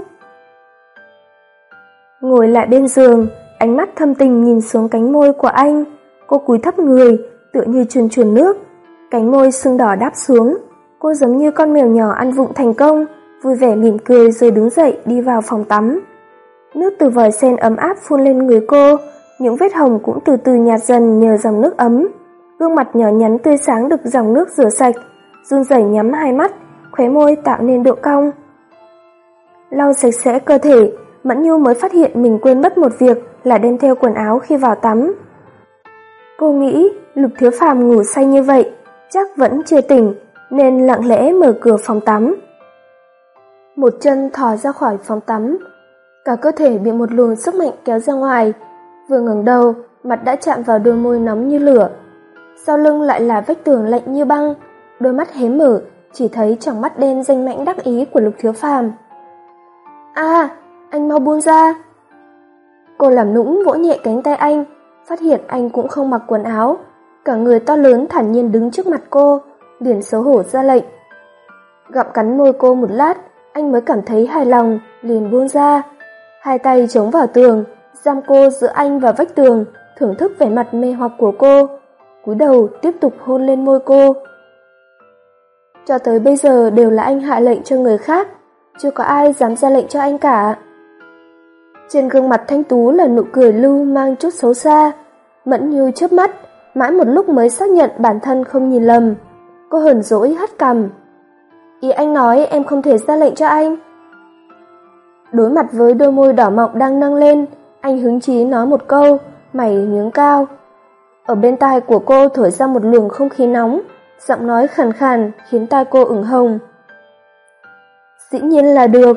S1: Ngồi lại bên giường, ánh mắt thâm tình nhìn xuống cánh môi của anh, cô cúi thấp người, tựa như chuồn chuồn nước, cánh môi sưng đỏ đáp xuống. Cô giống như con mèo nhỏ ăn vụng thành công, vui vẻ mỉm cười rồi đứng dậy đi vào phòng tắm. Nước từ vòi sen ấm áp phun lên người cô, những vết hồng cũng từ từ nhạt dần nhờ dòng nước ấm. Gương mặt nhỏ nhắn tươi sáng được dòng nước rửa sạch, run rẩy nhắm hai mắt, khóe môi tạo nên độ cong. Lau sạch sẽ cơ thể, Mẫn Nhu mới phát hiện mình quên mất một việc là đem theo quần áo khi vào tắm. Cô nghĩ Lục Thiếu Phàm ngủ say như vậy, chắc vẫn chưa tỉnh, nên lặng lẽ mở cửa phòng tắm. Một chân thò ra khỏi phòng tắm, cả cơ thể bị một luồng sức mạnh kéo ra ngoài, vừa ngẩng đầu, mặt đã chạm vào đôi môi nóng như lửa. Sau lưng lại là vách tường lạnh như băng, đôi mắt hé mở, chỉ thấy tròng mắt đen danh mãnh đắc ý của Lục Thiếu Phàm. "A, anh mau buông ra." Cô làm nũng vỗ nhẹ cánh tay anh, phát hiện anh cũng không mặc quần áo, cả người to lớn thản nhiên đứng trước mặt cô, liền xấu hổ ra lệnh. Gặm cắn môi cô một lát, anh mới cảm thấy hài lòng, liền buông ra. Hai tay chống vào tường, giam cô giữa anh và vách tường, thưởng thức vẻ mặt mê hoặc của cô, cúi đầu tiếp tục hôn lên môi cô. Cho tới bây giờ đều là anh hạ lệnh cho người khác, chưa có ai dám ra lệnh cho anh cả. Trên gương mặt thanh tú là nụ cười lưu mang chút xấu xa. Mẫn Nhu chớp mắt, mãi một lúc mới xác nhận bản thân không nhìn lầm. Cô hờn dỗi hất cằm. "Ý anh nói em không thể ra lệnh cho anh?" Đối mặt với đôi môi đỏ mọng đang nâng lên, anh hứng chí nói một câu, mày nhướng cao. Ở bên tai của cô thổi ra một luồng không khí nóng, giọng nói khàn khàn khiến tai cô ửng hồng. "Dĩ nhiên là được,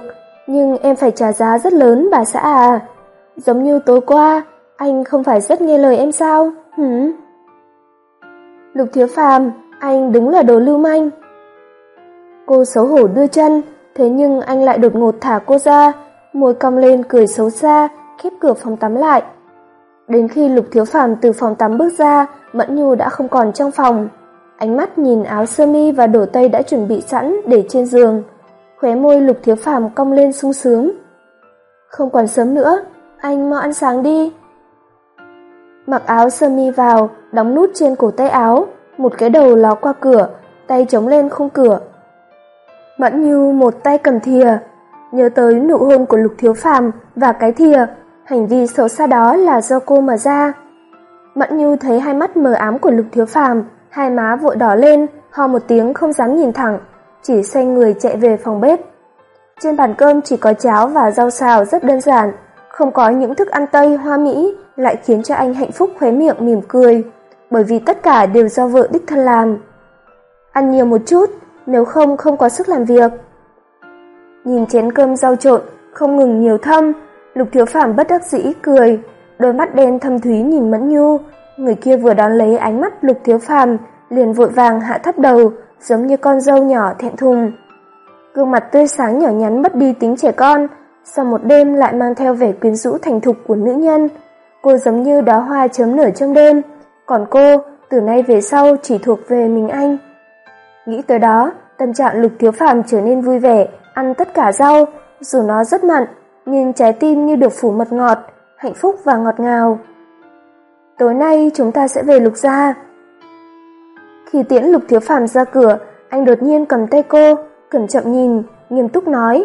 S1: Nhưng em phải trả giá rất lớn bà xã à. Giống như tối qua, anh không phải rất nghe lời em sao? Hử? Lục Thiếu Phàm, anh đúng là đồ lưu manh. Cô xấu hổ đưa chân, thế nhưng anh lại đột ngột thả cô ra, môi cong lên cười xấu xa, khép cửa phòng tắm lại. Đến khi Lục Thiếu Phàm từ phòng tắm bước ra, Mẫn Nhu đã không còn trong phòng. Ánh mắt nhìn áo sơ mi và đổ tây đã chuẩn bị sẵn để trên giường. Khóe môi Lục Thiếu Phàm cong lên sung sướng. Không còn sớm nữa, anh mau ăn sáng đi. Mặc áo sơ mi vào, đóng nút trên cổ tay áo, một cái đầu ló qua cửa, tay chống lên khung cửa. Mẫn Nhu một tay cầm thìa, nhớ tới nụ hôn của Lục Thiếu Phàm và cái thìa, hành vi xấu xa đó là do cô mà ra. Mẫn Nhu thấy hai mắt mờ ám của Lục Thiếu Phàm, hai má vội đỏ lên, ho một tiếng không dám nhìn thẳng, chỉ xoay người chạy về phòng bếp. Trên bàn cơm chỉ có cháo và rau xào rất đơn giản, không có những thức ăn Tây hoa mỹ lại khiến cho anh hạnh phúc khóe miệng mỉm cười, bởi vì tất cả đều do vợ đích thân làm. Ăn nhiều một chút, nếu không không có sức làm việc. Nhìn chén cơm rau trộn không ngừng nhiều thâm, Lục Thiếu Phàm bất đắc dĩ cười, đôi mắt đen thâm thúy nhìn Mẫn Nhu. Người kia vừa đón lấy ánh mắt Lục Thiếu Phàm, liền vội vàng hạ thấp đầu, giống như con dâu nhỏ thẹn thùng. Gương mặt tươi sáng nhỏ nhắn mất đi tính trẻ con, sau một đêm lại mang theo vẻ quyến rũ thành thục của nữ nhân. Cô giống như đóa hoa chớm nở trong đêm, còn cô từ nay về sau chỉ thuộc về mình anh. Nghĩ tới đó, tâm trạng Lục Thiếu Phàm trở nên vui vẻ, ăn tất cả rau, dù nó rất mặn, nhưng trái tim như được phủ mật ngọt, hạnh phúc và ngọt ngào. Tối nay chúng ta sẽ về Lục gia. Khi tiễn Lục Thiếu Phàm ra cửa, anh đột nhiên cầm tay cô, cẩn trọng nhìn, nghiêm túc nói.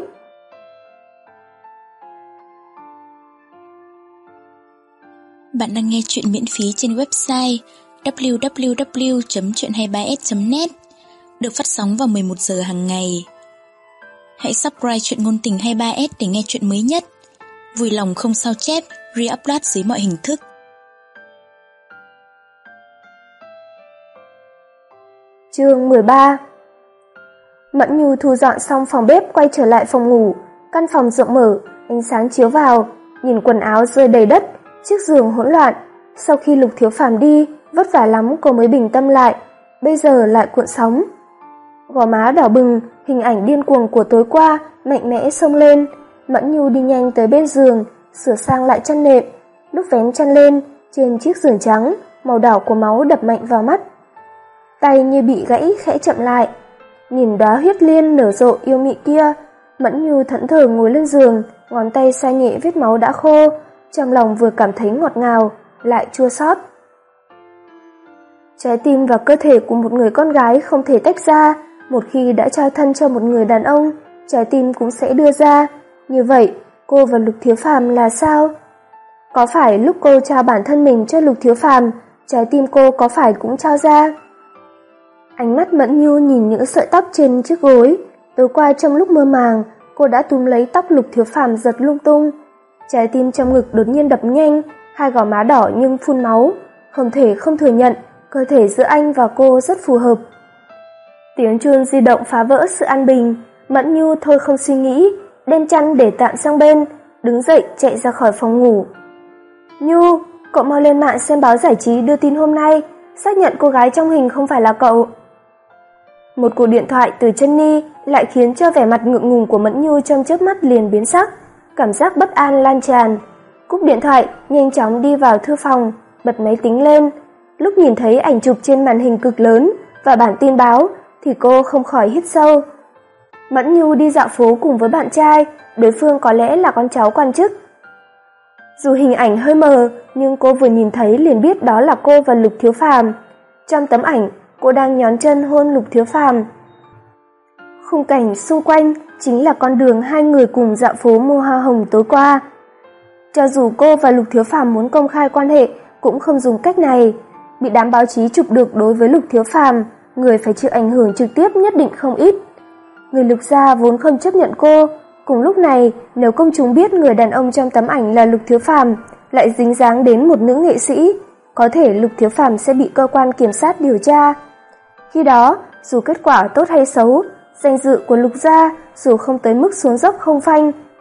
S2: Bạn đang nghe chuyện miễn phí trên website w w w chấm chuyện hai ba s chấm net, được phát sóng vào mười một giờ hàng ngày. Hãy subscribe chuyện ngôn tình hai ba s để nghe chuyện mới nhất. Vui lòng không sao chép, re-upload dưới mọi hình thức.
S1: Chương mười ba. Mẫn Nhu thu dọn xong phòng bếp quay trở lại phòng ngủ. Căn phòng rộng mở, ánh sáng chiếu vào, nhìn quần áo rơi đầy đất, chiếc giường hỗn loạn. Sau khi Lục Thiếu Phàm đi, vất vả lắm cô mới bình tâm lại, bây giờ lại cuộn sóng. Gò má đỏ bừng, hình ảnh điên cuồng của tối qua mạnh mẽ xông lên. Mẫn Nhu đi nhanh tới bên giường, sửa sang lại chăn nệm. Lúc vén chăn lên, trên chiếc giường trắng, màu đỏ của máu đập mạnh vào mắt. Tay như bị gãy khẽ chậm lại. Nhìn đóa huyết liên nở rộ yêu mị kia, Mẫn Nhu thẫn thờ ngồi lên giường, ngón tay xoa nhẹ vết máu đã khô, trong lòng vừa cảm thấy ngọt ngào, lại chua xót. Trái tim và cơ thể của một người con gái không thể tách ra, một khi đã trao thân cho một người đàn ông, trái tim cũng sẽ đưa ra. Như vậy, cô và Lục Thiếu Phàm là sao? Có phải lúc cô trao bản thân mình cho Lục Thiếu Phàm, trái tim cô có phải cũng trao ra? Ánh mắt Mẫn Nhu nhìn những sợi tóc trên chiếc gối. Tối qua trong lúc mơ màng, cô đã túm lấy tóc Lục Thiếu Phàm giật lung tung. Trái tim trong ngực đột nhiên đập nhanh, hai gò má đỏ nhưng phun máu. Không thể không thừa nhận, cơ thể giữa anh và cô rất phù hợp. Tiếng chuông di động phá vỡ sự an bình. Mẫn Nhu thôi không suy nghĩ, đem chăn để tạm sang bên, đứng dậy chạy ra khỏi phòng ngủ. Nhu, cậu mau lên mạng xem báo giải trí đưa tin hôm nay, xác nhận cô gái trong hình không phải là cậu. Một cuộc điện thoại từ Jenny lại khiến cho vẻ mặt ngượng ngùng của Mẫn Nhu trong chớp mắt liền biến sắc, cảm giác bất an lan tràn. Cúp điện thoại, nhanh chóng đi vào thư phòng, bật máy tính lên. Lúc nhìn thấy ảnh chụp trên màn hình cực lớn và bản tin báo thì cô không khỏi hít sâu. Mẫn Nhu đi dạo phố cùng với bạn trai, đối phương có lẽ là con cháu quan chức. Dù hình ảnh hơi mờ, nhưng cô vừa nhìn thấy liền biết đó là cô và Lục Thiếu Phàm. Trong tấm ảnh, cô đang nhón chân hôn Lục Thiếu Phàm. Khung cảnh xung quanh chính là con đường hai người cùng dạo phố mua hoa hồng tối qua. Cho dù cô và Lục Thiếu Phàm muốn công khai quan hệ cũng không dùng cách này. Bị đám báo chí chụp được đối với Lục Thiếu Phàm, người phải chịu ảnh hưởng trực tiếp nhất định không ít. Người Lục gia vốn không chấp nhận cô. Cùng lúc này, nếu công chúng biết người đàn ông trong tấm ảnh là Lục Thiếu Phàm, lại dính dáng đến một nữ nghệ sĩ, có thể Lục Thiếu Phàm sẽ bị cơ quan kiểm sát điều tra. Khi đó, dù kết quả tốt hay xấu, danh dự của Lục gia dù không tới mức xuống dốc không phanh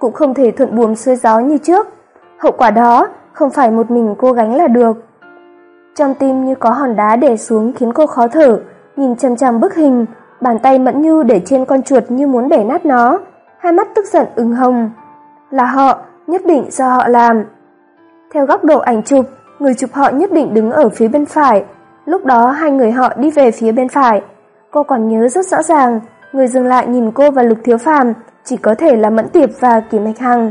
S1: cũng không thể thuận buồm xuôi gió như trước. Hậu quả đó không phải một mình cô gánh là được. Trong tim như có hòn đá đè xuống khiến cô khó thở, nhìn chằm chằm bức hình, bàn tay Mẫn Nhu để trên con chuột như muốn bẻ nát nó, hai mắt tức giận ửng hồng. Là họ, nhất định do họ làm. Theo góc độ ảnh chụp, người chụp họ nhất định đứng ở phía bên phải. Lúc đó hai người họ đi về phía bên phải. Cô còn nhớ rất rõ ràng, người dừng lại nhìn cô và Lục Thiếu Phàm chỉ có thể là Mẫn Tiệp và Kỳ Mạch Hằng.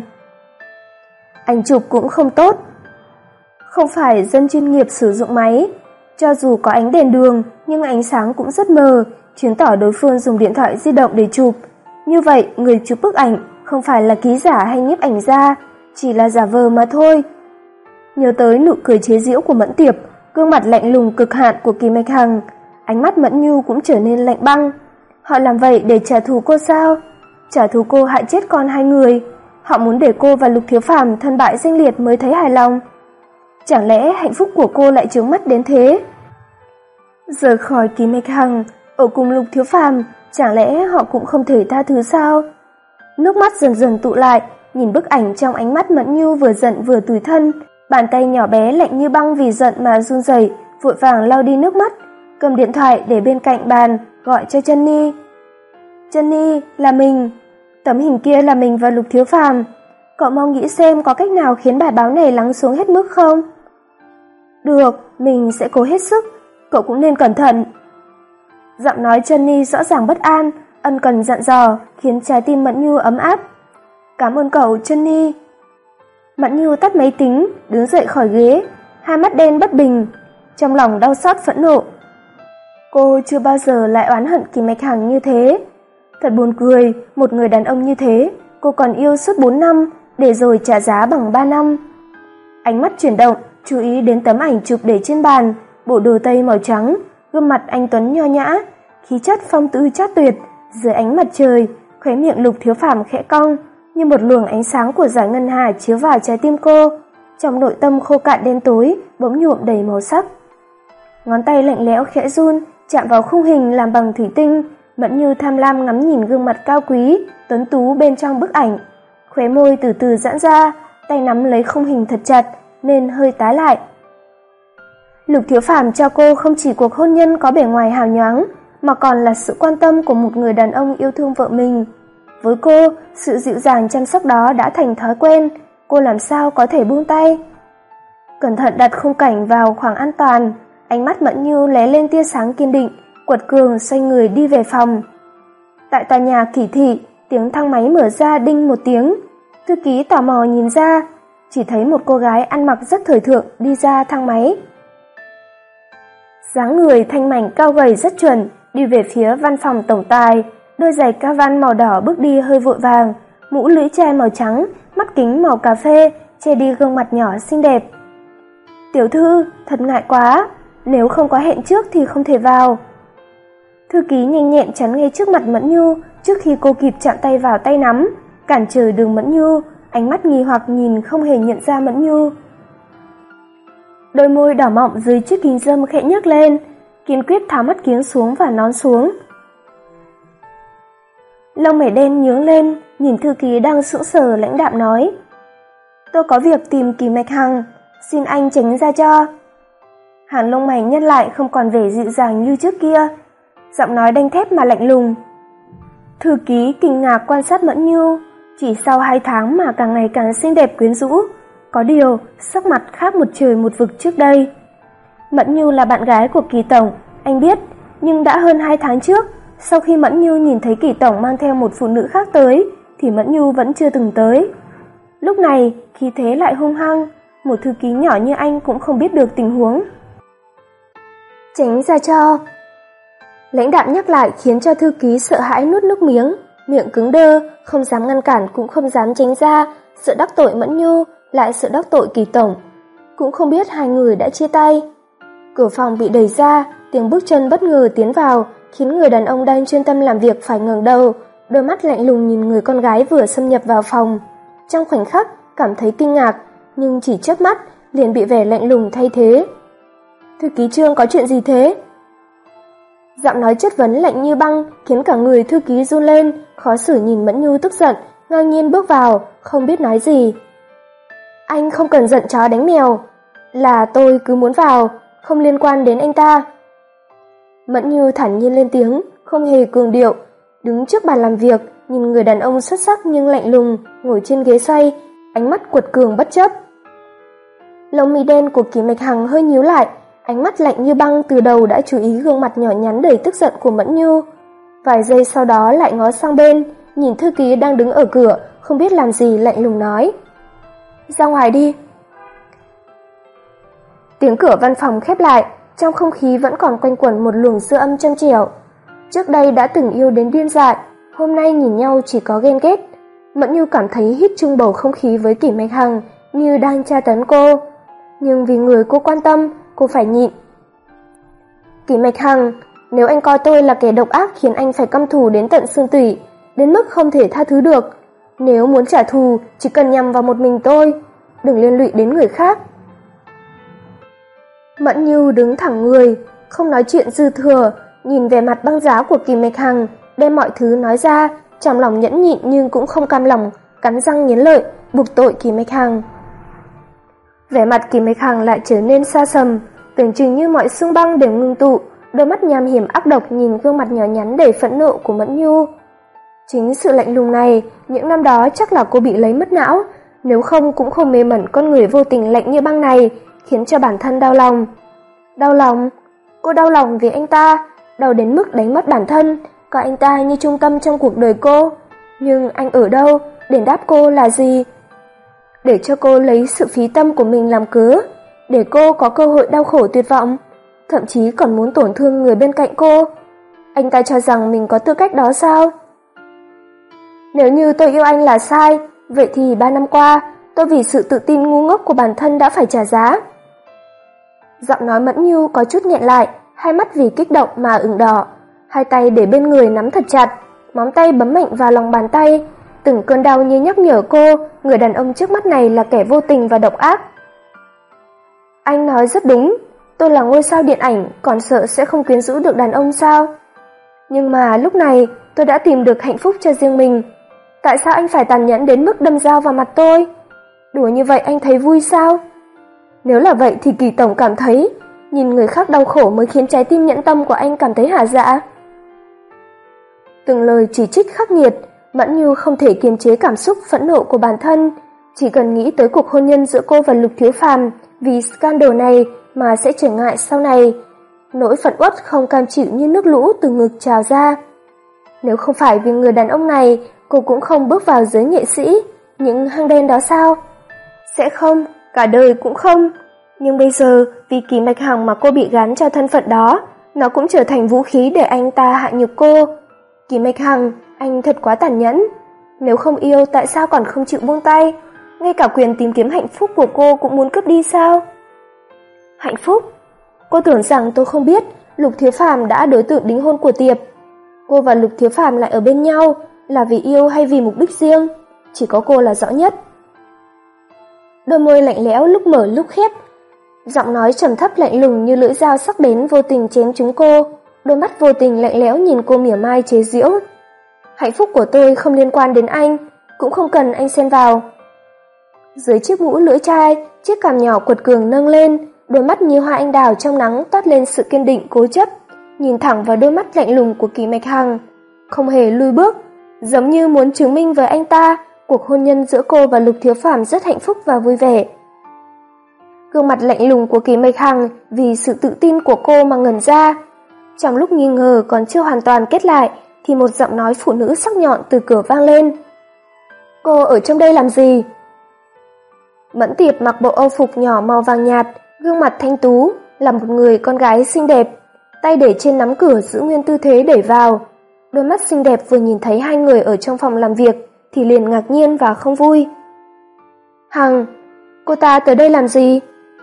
S1: Ảnh chụp cũng không tốt. Không phải dân chuyên nghiệp sử dụng máy. Cho dù có ánh đèn đường, nhưng ánh sáng cũng rất mờ, chứng tỏ đối phương dùng điện thoại di động để chụp. Như vậy, người chụp bức ảnh không phải là ký giả hay nhiếp ảnh gia, chỉ là giả vờ mà thôi. Nhớ tới nụ cười chế giễu của Mẫn Tiệp, gương mặt lạnh lùng cực hạn của Kỳ Mạch Hằng, ánh mắt Mẫn Nhu cũng trở nên lạnh băng. Họ làm vậy để trả thù cô sao? Trả thù cô hại chết con hai người. Họ muốn để cô và Lục Thiếu Phàm thân bại danh liệt mới thấy hài lòng. Chẳng lẽ hạnh phúc của cô lại chướng mắt đến thế? Rời khỏi Kỳ Mạch Hằng, ở cùng Lục Thiếu Phàm, chẳng lẽ họ cũng không thể tha thứ sao? Nước mắt dần dần tụ lại, nhìn bức ảnh trong ánh mắt Mẫn Nhu vừa giận vừa tủi thân, bàn tay nhỏ bé lạnh như băng vì giận mà run rẩy, vội vàng lau đi nước mắt, cầm điện thoại để bên cạnh bàn, gọi cho Jenny. Jenny, là mình. Tấm hình kia là mình và Lục Thiếu Phàm. Cậu mau nghĩ xem có cách nào khiến bài báo này lắng xuống hết mức không? Được, mình sẽ cố hết sức. Cậu cũng nên cẩn thận. Giọng nói Jenny rõ ràng bất an, ân cần dặn dò, khiến trái tim Mẫn Nhu ấm áp. Cảm ơn cậu, Jenny. Mẫn Nhu tắt máy tính, đứng dậy khỏi ghế, hai mắt đen bất bình, trong lòng đau xót phẫn nộ. Cô chưa bao giờ lại oán hận Kỳ Mạch Hằng như thế. Thật buồn cười, một người đàn ông như thế, cô còn yêu suốt bốn năm, để rồi trả giá bằng ba năm. Ánh mắt chuyển động, chú ý đến tấm ảnh chụp để trên bàn, bộ đồ tây màu trắng, gương mặt anh tuấn nho nhã, khí chất phong tư chát tuyệt, dưới ánh mặt trời, khóe miệng Lục Thiếu Phàm khẽ cong, như một luồng ánh sáng của giải ngân hà chiếu vào trái tim cô, trong nội tâm khô cạn đen tối, bỗng nhuộm đầy màu sắc. Ngón tay lạnh lẽo khẽ run, chạm vào khung hình làm bằng thủy tinh, Mẫn Như tham lam ngắm nhìn gương mặt cao quý, tuấn tú bên trong bức ảnh, khóe môi từ từ giãn ra, tay nắm lấy khung hình thật chặt, nên hơi tái lại. Lục Thiếu Phàm cho cô không chỉ cuộc hôn nhân có bề ngoài hào nhoáng, mà còn là sự quan tâm của một người đàn ông yêu thương vợ mình. Với cô, sự dịu dàng chăm sóc đó đã thành thói quen, cô làm sao có thể buông tay. Cẩn thận đặt khung cảnh vào khoảng an toàn, ánh mắt Mẫn Như lóe lên tia sáng kiên định, quật cường xoay người đi về phòng. Tại tòa nhà Kỷ thị, tiếng thang máy mở ra đinh một tiếng. Thư ký tò mò nhìn ra, chỉ thấy một cô gái ăn mặc rất thời thượng đi ra thang máy. Dáng người thanh mảnh cao gầy rất chuẩn, đi về phía văn phòng tổng tài, đôi giày ca van màu đỏ bước đi hơi vội vàng, mũ lưỡi chai màu trắng, mắt kính màu cà phê, che đi gương mặt nhỏ xinh đẹp. Tiểu thư, thật ngại quá, nếu không có hẹn trước thì không thể vào. Thư ký nhanh nhẹn chắn ngay trước mặt Mẫn Nhu, trước khi cô kịp chạm tay vào tay nắm, cản trở đường Mẫn Nhu, ánh mắt nghi hoặc nhìn không hề nhận ra Mẫn Nhu. Đôi môi đỏ mọng dưới chiếc kính râm khẽ nhếch lên, kiên quyết tháo mắt kiếng xuống và nón xuống. Lông mày đen nhướng lên, nhìn thư ký đang sững sờ lãnh đạm nói: Tôi có việc tìm Kỳ Mạch Hằng, xin anh tránh ra cho. Hàng lông mày nhăn lại không còn vẻ dịu dàng như trước kia, giọng nói đanh thép mà lạnh lùng. Thư ký kinh ngạc quan sát Mẫn Nhu, chỉ sau hai tháng mà càng ngày càng xinh đẹp quyến rũ, có điều sắc mặt khác một trời một vực trước đây. Mẫn Nhu là bạn gái của Kỳ tổng, anh biết, nhưng đã hơn hai tháng trước, sau khi Mẫn Nhu nhìn thấy Kỳ tổng mang theo một phụ nữ khác tới, thì Mẫn Nhu vẫn chưa từng tới. Lúc này, khí thế lại hung hăng, một thư ký nhỏ như anh cũng không biết được tình huống. Tránh ra cho. Lãnh đạm nhắc lại khiến cho thư ký sợ hãi nuốt nước miếng, miệng cứng đơ, không dám ngăn cản cũng không dám tránh ra, sợ đắc tội Mẫn Nhu, lại sợ đắc tội Kỳ tổng. Cũng không biết hai người đã chia tay. Cửa phòng bị đẩy ra, tiếng bước chân bất ngờ tiến vào, khiến người đàn ông đang chuyên tâm làm việc phải ngẩng đầu, đôi mắt lạnh lùng nhìn người con gái vừa xâm nhập vào phòng. Trong khoảnh khắc, cảm thấy kinh ngạc, nhưng chỉ chớp mắt, liền bị vẻ lạnh lùng thay thế. Thư ký Trương có chuyện gì thế? Giọng nói chất vấn lạnh như băng, khiến cả người thư ký run lên, khó xử nhìn Mẫn Nhu tức giận, ngang nhiên bước vào, không biết nói gì. Anh không cần giận chó đánh mèo, là tôi cứ muốn vào, không liên quan đến anh ta. Mẫn Như thản nhiên lên tiếng, không hề cường điệu, đứng trước bàn làm việc, nhìn người đàn ông xuất sắc nhưng lạnh lùng, ngồi trên ghế xoay, ánh mắt quật cường bất chấp. Lông mi đen của Kỷ Mạch Hằng hơi nhíu lại, ánh mắt lạnh như băng từ đầu đã chú ý gương mặt nhỏ nhắn đầy tức giận của Mẫn Như. Vài giây sau đó lại ngó sang bên, nhìn thư ký đang đứng ở cửa, không biết làm gì lạnh lùng nói. Ra ngoài đi. Tiếng cửa văn phòng khép lại, trong không khí vẫn còn quanh quẩn một luồng dư âm trong trẻo. Trước đây đã từng yêu đến điên dại, hôm nay nhìn nhau chỉ có ghen ghét. Mẫn Như cảm thấy hít chung bầu không khí với Kỷ Mạch Hằng như đang tra tấn cô. Nhưng vì người cô quan tâm, cô phải nhịn. Kỷ Mạch Hằng, nếu anh coi tôi là kẻ độc ác khiến anh phải căm thù đến tận xương tủy, đến mức không thể tha thứ được, nếu muốn trả thù chỉ cần nhằm vào một mình tôi, đừng liên lụy đến người khác. Mẫn Như đứng thẳng người, không nói chuyện dư thừa, nhìn về mặt băng giá của Kỷ Mạch Hằng, đem mọi thứ nói ra, trong lòng nhẫn nhịn nhưng cũng không cam lòng, cắn răng nghiến lợi, buộc tội Kỷ Mạch Hằng. Vẻ mặt Kỷ Mạch Hằng lại trở nên xa sầm, tưởng chừng như mọi xương băng đều ngưng tụ, đôi mắt nham hiểm ác độc nhìn gương mặt nhỏ nhắn đầy phẫn nộ của Mẫn Như. Chính sự lạnh lùng này, những năm đó chắc là cô bị lấy mất não, nếu không cũng không mê mẩn con người vô tình lạnh như băng này, khiến cho bản thân đau lòng. Đau lòng? Cô đau lòng vì anh ta, đau đến mức đánh mất bản thân, coi anh ta như trung tâm trong cuộc đời cô. Nhưng anh ở đâu, đền đáp cô là gì? Để cho cô lấy sự phí tâm của mình làm cớ, để cô có cơ hội đau khổ tuyệt vọng, thậm chí còn muốn tổn thương người bên cạnh cô. Anh ta cho rằng mình có tư cách đó sao? Nếu như tôi yêu anh là sai, vậy thì ba năm qua, tôi vì sự tự tin ngu ngốc của bản thân đã phải trả giá. Giọng nói Mẫn Như có chút nghẹn lại, hai mắt vì kích động mà ửng đỏ, hai tay để bên người nắm thật chặt, móng tay bấm mạnh vào lòng bàn tay, từng cơn đau như nhắc nhở cô, người đàn ông trước mắt này là kẻ vô tình và độc ác. Anh nói rất đúng, tôi là ngôi sao điện ảnh, còn sợ sẽ không quyến rũ được đàn ông sao? Nhưng mà lúc này, tôi đã tìm được hạnh phúc cho riêng mình. Tại sao anh phải tàn nhẫn đến mức đâm dao vào mặt tôi? Đùa như vậy anh thấy vui sao? Nếu là vậy thì Kỳ tổng cảm thấy, nhìn người khác đau khổ mới khiến trái tim nhẫn tâm của anh cảm thấy hả dạ. Từng lời chỉ trích khắc nghiệt, Mẫn Như không thể kiềm chế cảm xúc phẫn nộ của bản thân, chỉ cần nghĩ tới cuộc hôn nhân giữa cô và Lục Thiếu Phàm vì scandal này mà sẽ trở ngại sau này. Nỗi phẫn uất không cam chịu như nước lũ từ ngực trào ra. Nếu không phải vì người đàn ông này, cô cũng không bước vào giới nghệ sĩ, những hang đen đó sao? Sẽ không, cả đời cũng không. Nhưng bây giờ, vì Kỷ Mạch Hằng mà cô bị gán cho thân phận đó, nó cũng trở thành vũ khí để anh ta hạ nhục cô. Kỷ Mạch Hằng, anh thật quá tàn nhẫn. Nếu không yêu tại sao còn không chịu buông tay? Ngay cả quyền tìm kiếm hạnh phúc của cô cũng muốn cướp đi sao? Hạnh phúc? Cô tưởng rằng tôi không biết Lục Thiếu Phàm đã đối tượng đính hôn của Tiệp. Cô và Lục Thiếu Phàm lại ở bên nhau là vì yêu hay vì mục đích riêng? Chỉ có cô là rõ nhất. Đôi môi lạnh lẽo lúc mở lúc khép, giọng nói trầm thấp lạnh lùng như lưỡi dao sắc bén vô tình chém trúng cô, đôi mắt vô tình lạnh lẽo nhìn cô mỉa mai chế giễu. Hạnh phúc của tôi không liên quan đến anh, cũng không cần anh xen vào. Dưới chiếc mũ lưỡi chai, chiếc cằm nhỏ quật cường nâng lên, đôi mắt như hoa anh đào trong nắng toát lên sự kiên định cố chấp, nhìn thẳng vào đôi mắt lạnh lùng của Kỷ Mạch Hằng, không hề lùi bước, giống như muốn chứng minh với anh ta cuộc hôn nhân giữa cô và Lục Thiếu Phàm rất hạnh phúc và vui vẻ. Gương mặt lạnh lùng của Kỷ Mạch Hằng vì sự tự tin của cô mà ngẩn ra. Trong lúc nghi ngờ còn chưa hoàn toàn kết lại thì một giọng nói phụ nữ sắc nhọn từ cửa vang lên. Cô ở trong đây làm gì? Mẫn Tiệp mặc bộ âu phục nhỏ màu vàng nhạt, gương mặt thanh tú, là một người con gái xinh đẹp, tay để trên nắm cửa giữ nguyên tư thế đẩy vào. Đôi mắt xinh đẹp vừa nhìn thấy hai người ở trong phòng làm việc thì liền ngạc nhiên và không vui. Hằng, cô ta tới đây làm gì?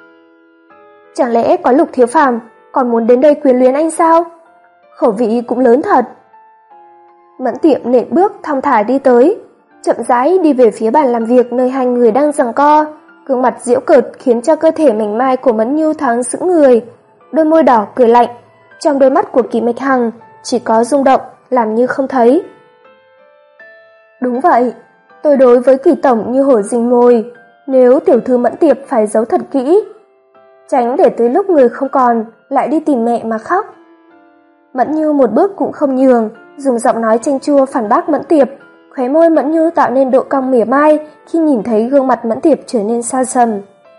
S1: Chẳng lẽ có Lục Thiếu Phàm còn muốn đến đây quyến luyến anh sao? Khẩu vị cũng lớn thật. Mẫn Tiệp nện bước thong thả đi tới, chậm rãi đi về phía bàn làm việc nơi hai người đang giằng co, gương mặt giễu cợt khiến cho cơ thể mảnh mai của Mẫn Như thoáng sững người, đôi môi đỏ cười lạnh, trong đôi mắt của Kỷ Mạch Hằng chỉ có rung động, làm như không thấy. Đúng vậy, Tôi đối với Kỳ tổng như hổ rình mồi, nếu tiểu thư Mẫn Tiệp phải giấu thật kỹ, tránh để tới lúc người không còn lại đi tìm mẹ mà khóc. Mẫn Nhu một bước cũng không nhường, dùng giọng nói chanh chua phản bác Mẫn Tiệp, khóe môi Mẫn Nhu tạo nên độ cong mỉa mai khi nhìn thấy gương mặt Mẫn Tiệp trở nên xa sầm.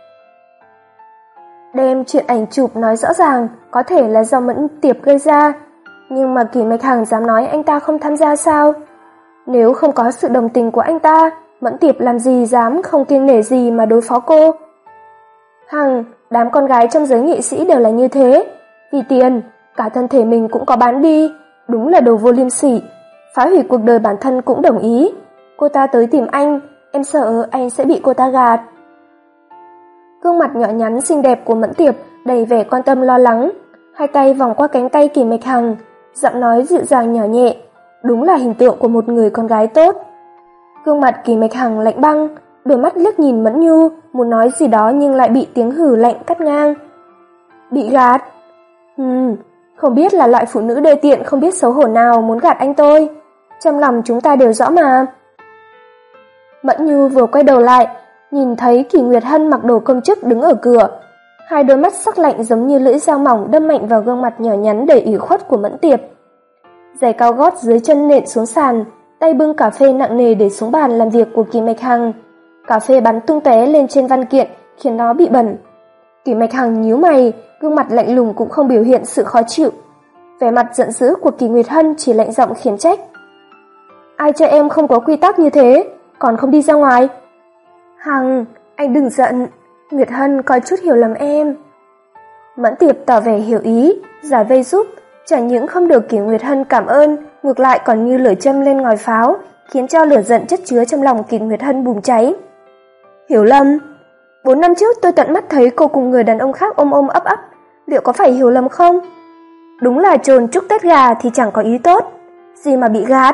S1: Đem chuyện ảnh chụp nói rõ ràng có thể là do Mẫn Tiệp gây ra, nhưng mà Kỳ Mạch Hằng dám nói anh ta không tham gia sao? Nếu không có sự đồng tình của anh ta, Mẫn Tiệp làm gì dám không kiêng nể gì mà đối phó cô? Hằng, đám con gái trong giới nghệ sĩ đều là như thế, vì tiền, cả thân thể mình cũng có bán đi, đúng là đồ vô liêm sỉ, phá hủy cuộc đời bản thân cũng đồng ý. Cô ta tới tìm anh, em sợ anh sẽ bị cô ta gạt. Gương mặt nhỏ nhắn xinh đẹp của Mẫn Tiệp đầy vẻ quan tâm lo lắng, hai tay vòng qua cánh tay Kỳ Mạch Hằng, giọng nói dịu dàng nhỏ nhẹ, đúng là hình tượng của một người con gái tốt. Gương mặt Kỳ Mạch Hằng lạnh băng, đôi mắt liếc nhìn Mẫn Nhu, muốn nói gì đó nhưng lại bị tiếng hừ lạnh cắt ngang. Bị gạt? Ừm, không biết là loại phụ nữ đê tiện không biết xấu hổ nào muốn gạt anh tôi. Trong lòng chúng ta đều rõ mà. Mẫn Nhu vừa quay đầu lại, nhìn thấy Kỳ Nguyệt Hân mặc đồ công chức đứng ở cửa. Hai đôi mắt sắc lạnh giống như lưỡi dao mỏng đâm mạnh vào gương mặt nhỏ nhắn đầy ủy khuất của Mẫn Tiệp. Giày cao gót dưới chân nện xuống sàn, tay bưng cà phê nặng nề để xuống bàn làm việc của Kỳ Mạch Hằng. Cà phê bắn tung tóe lên trên văn kiện, khiến nó bị bẩn. Kỳ Mạch Hằng nhíu mày, gương mặt lạnh lùng cũng không biểu hiện sự khó chịu. Vẻ mặt giận dữ của Kỳ Nguyệt Hân chỉ lạnh giọng khiển trách. Ai cho em không có quy tắc như thế, còn không đi ra ngoài? Hằng, anh đừng giận, Nguyệt Hân có chút hiểu lầm em. Mẫn Tiệp tỏ vẻ hiểu ý, giải vây giúp, chẳng những không được Kỳ Nguyệt Hân cảm ơn, ngược lại còn như lửa châm lên ngòi pháo, khiến cho lửa giận chất chứa trong lòng Kỳ Nguyệt Hân bùng cháy. Hiểu lầm? Bốn năm trước tôi tận mắt thấy cô cùng người đàn ông khác ôm ôm ấp ấp, liệu có phải hiểu lầm không? Đúng là trồn chúc Tết gà thì chẳng có ý tốt, gì mà bị gạt.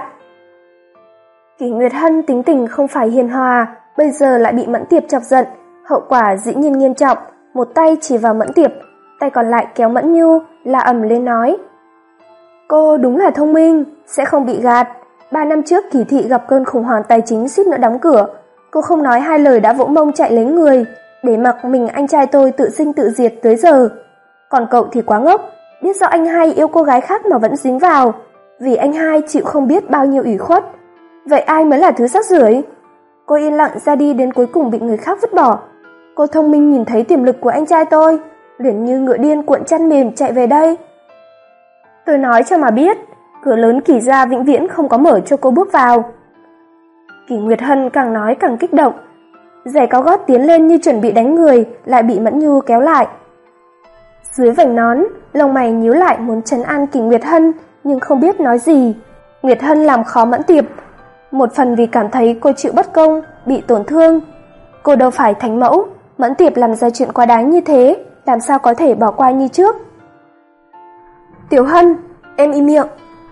S1: Kỳ Nguyệt Hân tính tình không phải hiền hòa, bây giờ lại bị Mẫn Tiệp chọc giận, hậu quả dĩ nhiên nghiêm trọng, một tay chỉ vào Mẫn Tiệp, tay còn lại kéo Mẫn Nhu, la ầm lên nói. Cô đúng là thông minh, sẽ không bị gạt. Ba năm trước Kỳ thị gặp cơn khủng hoảng tài chính suýt nữa đóng cửa, cô không nói hai lời đã vỗ mông chạy lấy người, để mặc mình anh trai tôi tự sinh tự diệt tới giờ. Còn cậu thì quá ngốc, biết rõ anh hai yêu cô gái khác mà vẫn dính vào, vì anh hai chịu không biết bao nhiêu ủy khuất. Vậy ai mới là thứ rác rưởi? Cô yên lặng ra đi đến cuối cùng bị người khác vứt bỏ. Cô thông minh nhìn thấy tiềm lực của anh trai tôi, liền như ngựa điên cuộn chăn mềm chạy về đây. Tôi nói cho mà biết, cửa lớn Kỳ gia vĩnh viễn không có mở cho cô bước vào. Kỳ Nguyệt Hân càng nói càng kích động, giày cao gót tiến lên như chuẩn bị đánh người, lại bị Mẫn Nhu kéo lại. Dưới vành nón, lông mày nhíu lại muốn trấn an Kỳ Nguyệt Hân, nhưng không biết nói gì. Nguyệt Hân làm khó Mẫn Tiệp, một phần vì cảm thấy cô chịu bất công, bị tổn thương. Cô đâu phải thánh mẫu, Mẫn Tiệp làm ra chuyện quá đáng như thế, làm sao có thể bỏ qua như trước. Tiểu Hân, em im miệng.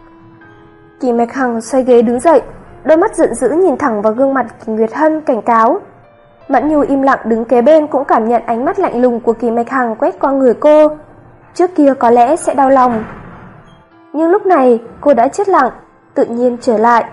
S1: Kỳ Mạch Hằng xoay ghế đứng dậy, đôi mắt giận dữ nhìn thẳng vào gương mặt Kỳ Nguyệt Hân cảnh cáo. Mẫn Nhu im lặng đứng kế bên cũng cảm nhận ánh mắt lạnh lùng của Kỳ Mạch Hằng quét qua người cô. Trước kia có lẽ sẽ đau lòng, nhưng lúc này cô đã chết lặng, tự nhiên trở lại.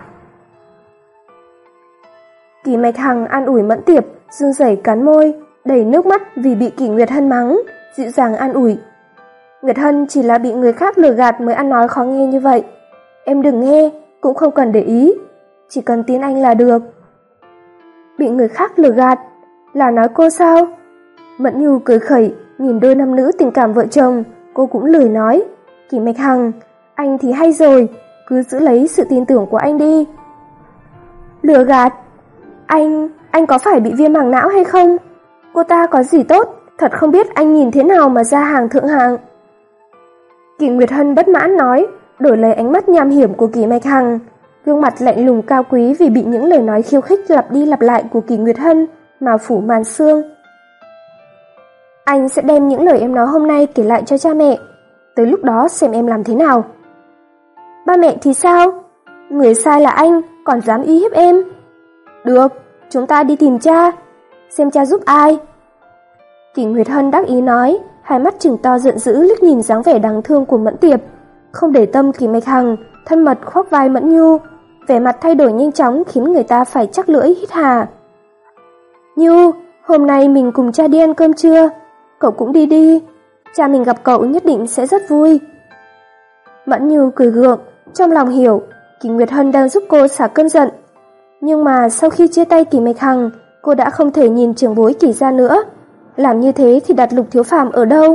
S1: Kỳ Mạch Hằng an ủi Mẫn Tiệp, run rẩy cắn môi, đầy nước mắt vì bị Kỳ Nguyệt Hân mắng, dịu dàng an ủi. Nguyệt Hân chỉ là bị người khác lừa gạt mới ăn nói khó nghe như vậy. Em đừng nghe, cũng không cần để ý, chỉ cần tin anh là được. Bị người khác lừa gạt, là nói cô sao? Mẫn Nhu cười khẩy, nhìn đôi nam nữ tình cảm vợ chồng, cô cũng lười nói. Kỳ Mạch Hằng, anh thì hay rồi, cứ giữ lấy sự tin tưởng của anh đi. Lừa gạt? Anh, anh có phải bị viêm màng não hay không? Cô ta có gì tốt, thật không biết anh nhìn thế nào mà ra hàng thượng hạng. Kỳ Nguyệt Hân bất mãn nói, đổi lấy ánh mắt nham hiểm của Kỳ Mạch Hằng. Gương mặt lạnh lùng cao quý vì bị những lời nói khiêu khích lặp đi lặp lại của Kỳ Nguyệt Hân mà phủ màn sương. Anh sẽ đem những lời em nói hôm nay kể lại cho cha mẹ, tới lúc đó xem em làm thế nào. Ba mẹ thì sao? Người sai là anh, còn dám uy hiếp em. Được, chúng ta đi tìm cha, xem cha giúp ai. Kỳ Nguyệt Hân đắc ý nói, hai mắt trừng to giận dữ liếc nhìn dáng vẻ đáng thương của Mẫn Tiệp, không để tâm Kỳ Mạch Hằng thân mật khoác vai Mẫn Nhu, vẻ mặt thay đổi nhanh chóng khiến người ta phải chắc lưỡi hít hà. Nhu, hôm nay mình cùng cha đi ăn cơm trưa, cậu cũng đi đi, cha mình gặp cậu nhất định sẽ rất vui. Mẫn Nhu cười gượng, trong lòng hiểu Kỳ Nguyệt Hân đang giúp cô xả cơn giận. Nhưng mà sau khi chia tay Kỳ Mạch Hằng, cô đã không thể nhìn trưởng bối Kỳ gia nữa. Làm như thế thì đặt Lục Thiếu Phàm ở đâu?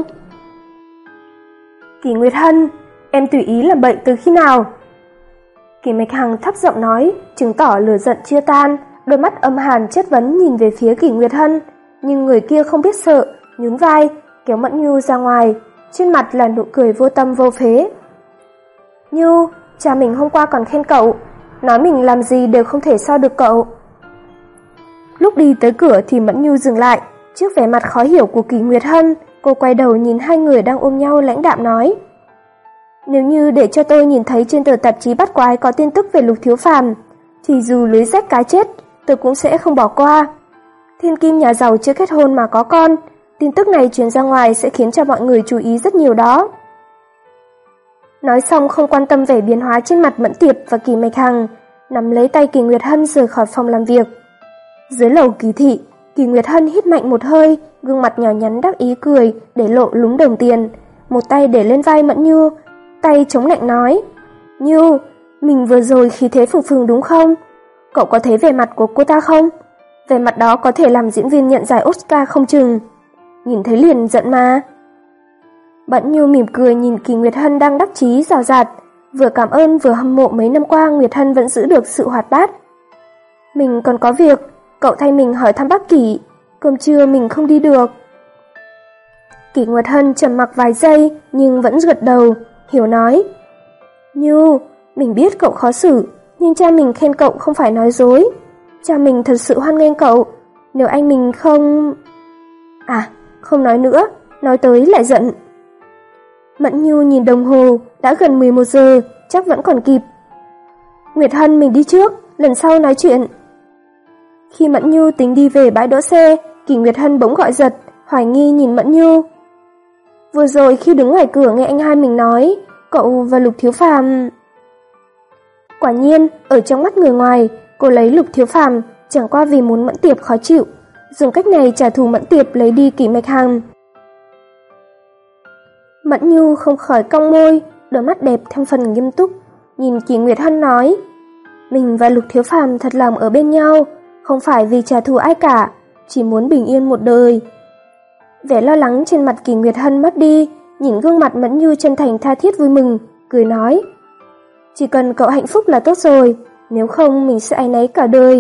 S1: Kỳ Nguyệt Hân, em tùy ý làm bậy từ khi nào? Kỳ Mạch Hằng thấp giọng nói, chứng tỏ lửa giận chưa tan, đôi mắt âm hàn chất vấn nhìn về phía Kỳ Nguyệt Hân, nhưng người kia không biết sợ, nhún vai, kéo Mẫn Nhu ra ngoài, trên mặt là nụ cười vô tâm vô phế. Nhu, cha mình hôm qua còn khen cậu, nói mình làm gì đều không thể so được cậu. Lúc đi tới cửa thì Mẫn Nhu dừng lại, trước vẻ mặt khó hiểu của Kỳ Nguyệt Hân, cô quay đầu nhìn hai người đang ôm nhau lãnh đạm nói: Nếu như để cho tôi nhìn thấy trên tờ tạp chí bắt quái có tin tức về Lục Thiếu Phàm, thì dù lưới rách cá chết, tôi cũng sẽ không bỏ qua. Thiên kim nhà giàu chưa kết hôn mà có con, tin tức này truyền ra ngoài sẽ khiến cho mọi người chú ý rất nhiều đó. Nói xong không quan tâm vẻ biến hóa trên mặt Mẫn Tiệp và Kỳ Mạch Hằng, nắm lấy tay Kỳ Nguyệt Hân rời khỏi phòng làm việc. Dưới lầu Kỳ thị, Kỳ Nguyệt Hân hít mạnh một hơi, gương mặt nhỏ nhắn đắc ý cười để lộ lúm đồng tiền, một tay để lên vai Mẫn Nhu, tay chống lạnh nói: Nhu, mình vừa rồi khí thế phừng phừng đúng không? Cậu có thấy vẻ mặt của cô ta không? Vẻ mặt đó có thể làm diễn viên nhận giải Oscar không chừng. Nhìn thấy liền giận mà. Mẫn Nhu mỉm cười nhìn Kỳ Nguyệt Hân đang đắc chí rào rạt, vừa cảm ơn vừa hâm mộ mấy năm qua Nguyệt Hân vẫn giữ được sự hoạt bát. Mình còn có việc, cậu thay mình hỏi thăm bác Kỳ, cơm trưa mình không đi được. Kỳ Nguyệt Hân trầm mặc vài giây nhưng vẫn gật đầu, hiểu nói: Nhu, mình biết cậu khó xử, nhưng cha mình khen cậu không phải nói dối. Cha mình thật sự hoan nghênh cậu, nếu anh mình không... À, không nói nữa, nói tới lại giận. Mẫn Nhu nhìn đồng hồ, đã gần mười một giờ, chắc vẫn còn kịp. Nguyệt Hân, mình đi trước, lần sau nói chuyện. Khi Mẫn Nhu tính đi về bãi đỗ xe, Kỳ Nguyệt Hân bỗng gọi giật, hoài nghi nhìn Mẫn Nhu. Vừa rồi khi đứng ngoài cửa nghe anh hai mình nói, cậu và Lục Thiếu Phàm... Quả nhiên, ở trong mắt người ngoài, cô lấy Lục Thiếu Phàm chẳng qua vì muốn Mẫn Tiệp khó chịu, dùng cách này trả thù Mẫn Tiệp lấy đi Kỳ Mạch Hằng. Mẫn Nhu không khỏi cong môi, đôi mắt đẹp thêm phần nghiêm túc, nhìn Kỳ Nguyệt Hân nói: Mình và Lục Thiếu Phàm thật lòng ở bên nhau, không phải vì trả thù ai cả, chỉ muốn bình yên một đời. Vẻ lo lắng trên mặt Kỳ Nguyệt Hân mất đi, nhìn gương mặt Mẫn Nhu chân thành tha thiết vui mừng, cười nói: Chỉ cần cậu hạnh phúc là tốt rồi, nếu không mình sẽ áy náy cả đời.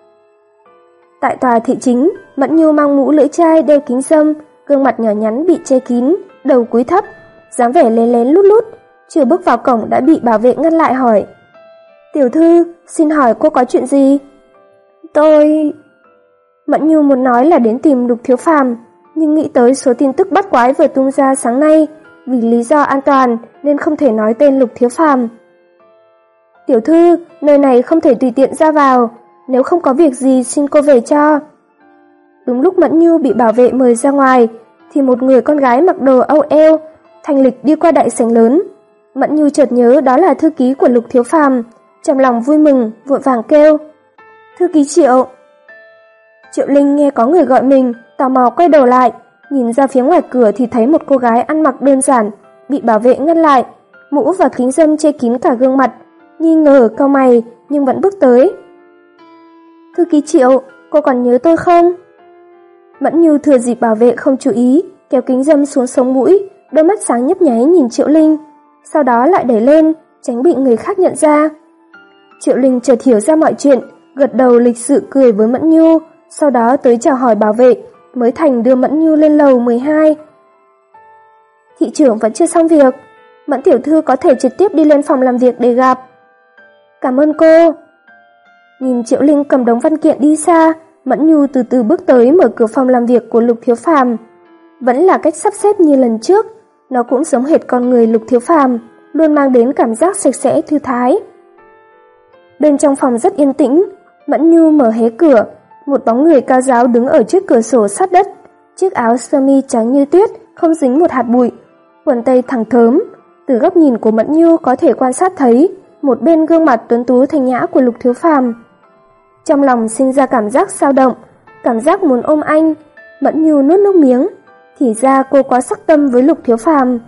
S1: Tại tòa thị chính, Mẫn Nhu mang mũ lưỡi chai, đeo kính râm, gương mặt nhỏ nhắn bị che kín, đầu cúi thấp, dáng vẻ lén lén lút lút, chưa bước vào cổng đã bị bảo vệ ngăn lại hỏi: Tiểu thư, xin hỏi cô có chuyện gì? Tôi... Mẫn Nhu muốn nói là đến tìm Lục Thiếu Phàm, nhưng nghĩ tới số tin tức bắt quái vừa tung ra sáng nay, vì lý do an toàn nên không thể nói tên Lục Thiếu Phàm. Tiểu thư, nơi này không thể tùy tiện ra vào, nếu không có việc gì xin cô về cho. Đúng lúc Mẫn Nhu bị bảo vệ mời ra ngoài, thì một người con gái mặc đồ âu eo, thanh lịch đi qua đại sảnh lớn. Mẫn Nhu chợt nhớ đó là thư ký của Lục Thiếu Phàm, trong lòng vui mừng, vội vàng kêu: Thư ký Triệu. Triệu Linh nghe có người gọi mình, tò mò quay đầu lại, nhìn ra phía ngoài cửa thì thấy một cô gái ăn mặc đơn giản, bị bảo vệ ngăn lại, mũ và kính râm che kín cả gương mặt, nghi ngờ cau mày nhưng vẫn bước tới. Thư ký Triệu, cô còn nhớ tôi không? Mẫn Nhu thừa dịp bảo vệ không chú ý, kéo kính râm xuống sống mũi, đôi mắt sáng nhấp nháy nhìn Triệu Linh, sau đó lại đẩy lên, tránh bị người khác nhận ra. Triệu Linh chợt hiểu ra mọi chuyện, gật đầu lịch sự cười với Mẫn Nhu, sau đó tới chào hỏi bảo vệ, mới thành đưa Mẫn Nhu lên lầu mười hai. Thị trưởng vẫn chưa xong việc, Mẫn tiểu thư có thể trực tiếp đi lên phòng làm việc để gặp. Cảm ơn cô. Nhìn Triệu Linh cầm đống văn kiện đi xa, Mẫn Nhu từ từ bước tới mở cửa phòng làm việc của Lục Thiếu Phàm. Vẫn là cách sắp xếp như lần trước, nó cũng giống hệt con người Lục Thiếu Phàm, luôn mang đến cảm giác sạch sẽ thư thái. Bên trong phòng rất yên tĩnh, Mẫn Nhu mở hé cửa, một bóng người cao ráo đứng ở trước cửa sổ sát đất, chiếc áo sơ mi trắng như tuyết, không dính một hạt bụi, quần tây thẳng thớm. Từ góc nhìn của Mẫn Nhu có thể quan sát thấy, một bên gương mặt tuấn tú thanh nhã của Lục Thiếu Phàm. Trong lòng sinh ra cảm giác dao động, cảm giác muốn ôm anh. Mẫn Nhu nuốt nước miếng, thì ra cô quá sắc tâm với Lục Thiếu Phàm.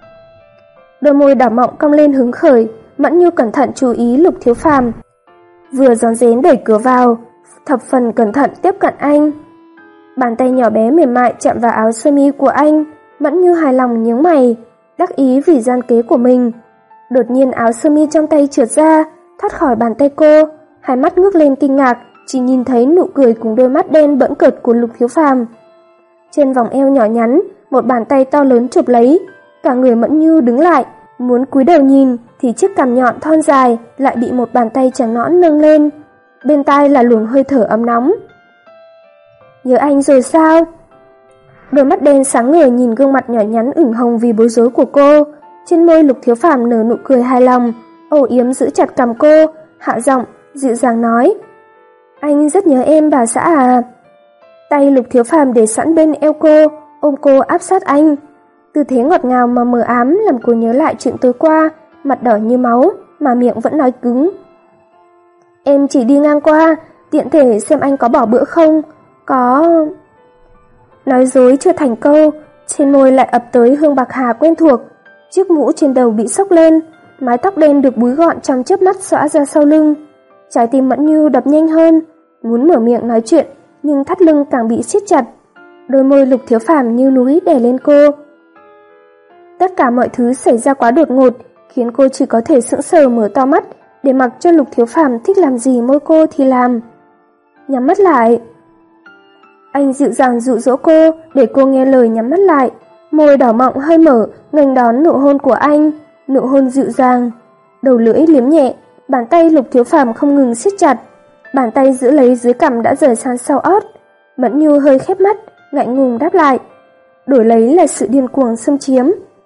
S1: Đôi môi đỏ mọng cong lên hứng khởi, Mẫn Nhu cẩn thận chú ý Lục Thiếu Phàm, vừa rón rén đẩy cửa vào, thập phần cẩn thận tiếp cận anh. Bàn tay nhỏ bé mềm mại chạm vào áo sơ mi của anh, Mẫn Nhu hài lòng nhướng mày, đắc ý vì gian kế của mình. Đột nhiên áo sơ mi trong tay trượt ra, thoát khỏi bàn tay cô, hai mắt ngước lên kinh ngạc, chỉ nhìn thấy nụ cười cùng đôi mắt đen bỡn cợt của Lục Thiếu Phàm. Trên vòng eo nhỏ nhắn, một bàn tay to lớn chụp lấy, cả người Mẫn Nhu đứng lại, muốn cúi đầu nhìn thì chiếc cằm nhọn thon dài lại bị một bàn tay trắng nõn nâng lên. Bên tai là luồng hơi thở ấm nóng. Nhớ anh rồi sao? Đôi mắt đen sáng ngời nhìn gương mặt nhỏ nhắn ửng hồng vì bối rối của cô. Trên môi Lục Thiếu Phàm nở nụ cười hài lòng, âu yếm giữ chặt cằm cô, hạ giọng dịu dàng nói: Anh rất nhớ em bà xã à. Tay Lục Thiếu Phàm để sẵn bên eo cô, ôm cô áp sát anh. Tư thế ngọt ngào mà mờ ám làm cô nhớ lại chuyện tối qua, mặt đỏ như máu mà miệng vẫn nói cứng. Em chỉ đi ngang qua, tiện thể xem anh có bỏ bữa không, có... Nói dối chưa thành câu, trên môi lại ập tới hương bạc hà quen thuộc. Chiếc mũ trên đầu bị xốc lên, mái tóc đen được búi gọn trong chớp mắt xõa ra sau lưng. Trái tim Mẫn Nhu đập nhanh hơn, muốn mở miệng nói chuyện, nhưng thắt lưng càng bị siết chặt. Đôi môi Lục Thiếu Phàm như núi đè lên cô. Tất cả mọi thứ xảy ra quá đột ngột, khiến cô chỉ có thể sững sờ mở to mắt, để mặc cho Lục Thiếu Phàm thích làm gì môi cô thì làm. Nhắm mắt lại. Anh dịu dàng dụ dỗ cô, để cô nghe lời nhắm mắt lại. Môi đỏ mọng hơi mở, nghênh đón nụ hôn của anh, nụ hôn dịu dàng. Đầu lưỡi liếm nhẹ, bàn tay Lục Thiếu Phàm không ngừng siết chặt. Bàn tay giữ lấy dưới cằm đã rời sang sau ót. Mẫn Nhu hơi khép mắt, ngại ngùng đáp lại. Đổi lấy là sự điên cuồng xâm chiếm.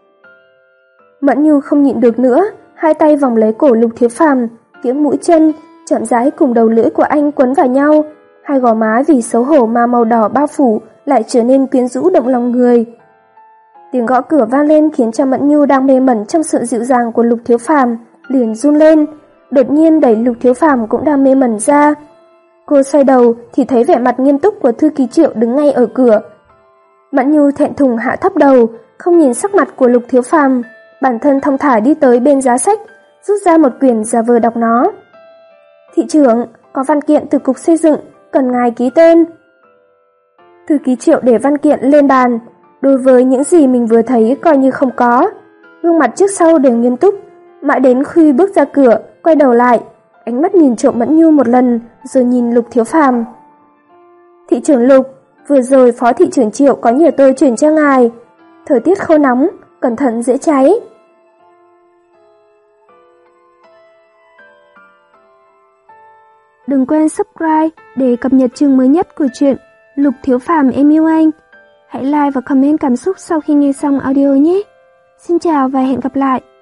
S1: Mẫn Nhu không nhịn được nữa, hai tay vòng lấy cổ Lục Thiếu Phàm, kiếng mũi chân, chậm rãi cùng đầu lưỡi của anh quấn vào nhau. Hai gò má vì xấu hổ mà màu đỏ bao phủ lại trở nên quyến rũ động lòng người. Tiếng gõ cửa vang lên khiến cho Mẫn Nhu đang mê mẩn trong sự dịu dàng của Lục Thiếu Phàm liền run lên, đột nhiên đẩy Lục Thiếu Phàm cũng đang mê mẩn ra. Cô xoay đầu thì thấy vẻ mặt nghiêm túc của thư ký Triệu đứng ngay ở cửa. Mẫn Nhu thẹn thùng hạ thấp đầu, không nhìn sắc mặt của Lục Thiếu Phàm, bản thân thong thả đi tới bên giá sách, rút ra một quyển giả vờ đọc nó. Thị trưởng, có văn kiện từ cục xây dựng, cần ngài ký tên. Thư ký Triệu để văn kiện lên bàn, đối với những gì mình vừa thấy coi như không có. Gương mặt trước sau đều nghiêm túc, mãi đến khi bước ra cửa, quay đầu lại, ánh mắt nhìn trộm Mẫn Nhu một lần, rồi nhìn Lục Thiếu Phàm. Thị trưởng Lục, vừa rồi phó thị trưởng Triệu có nhờ tôi chuyển cho ngài. Thời tiết khô nóng, cẩn thận dễ cháy. Đừng quên subscribe để cập nhật chương mới nhất của truyện Lục Thiếu Phàm Em Yêu Anh. Hãy like và comment cảm xúc sau khi nghe xong audio nhé. Xin chào và hẹn gặp lại.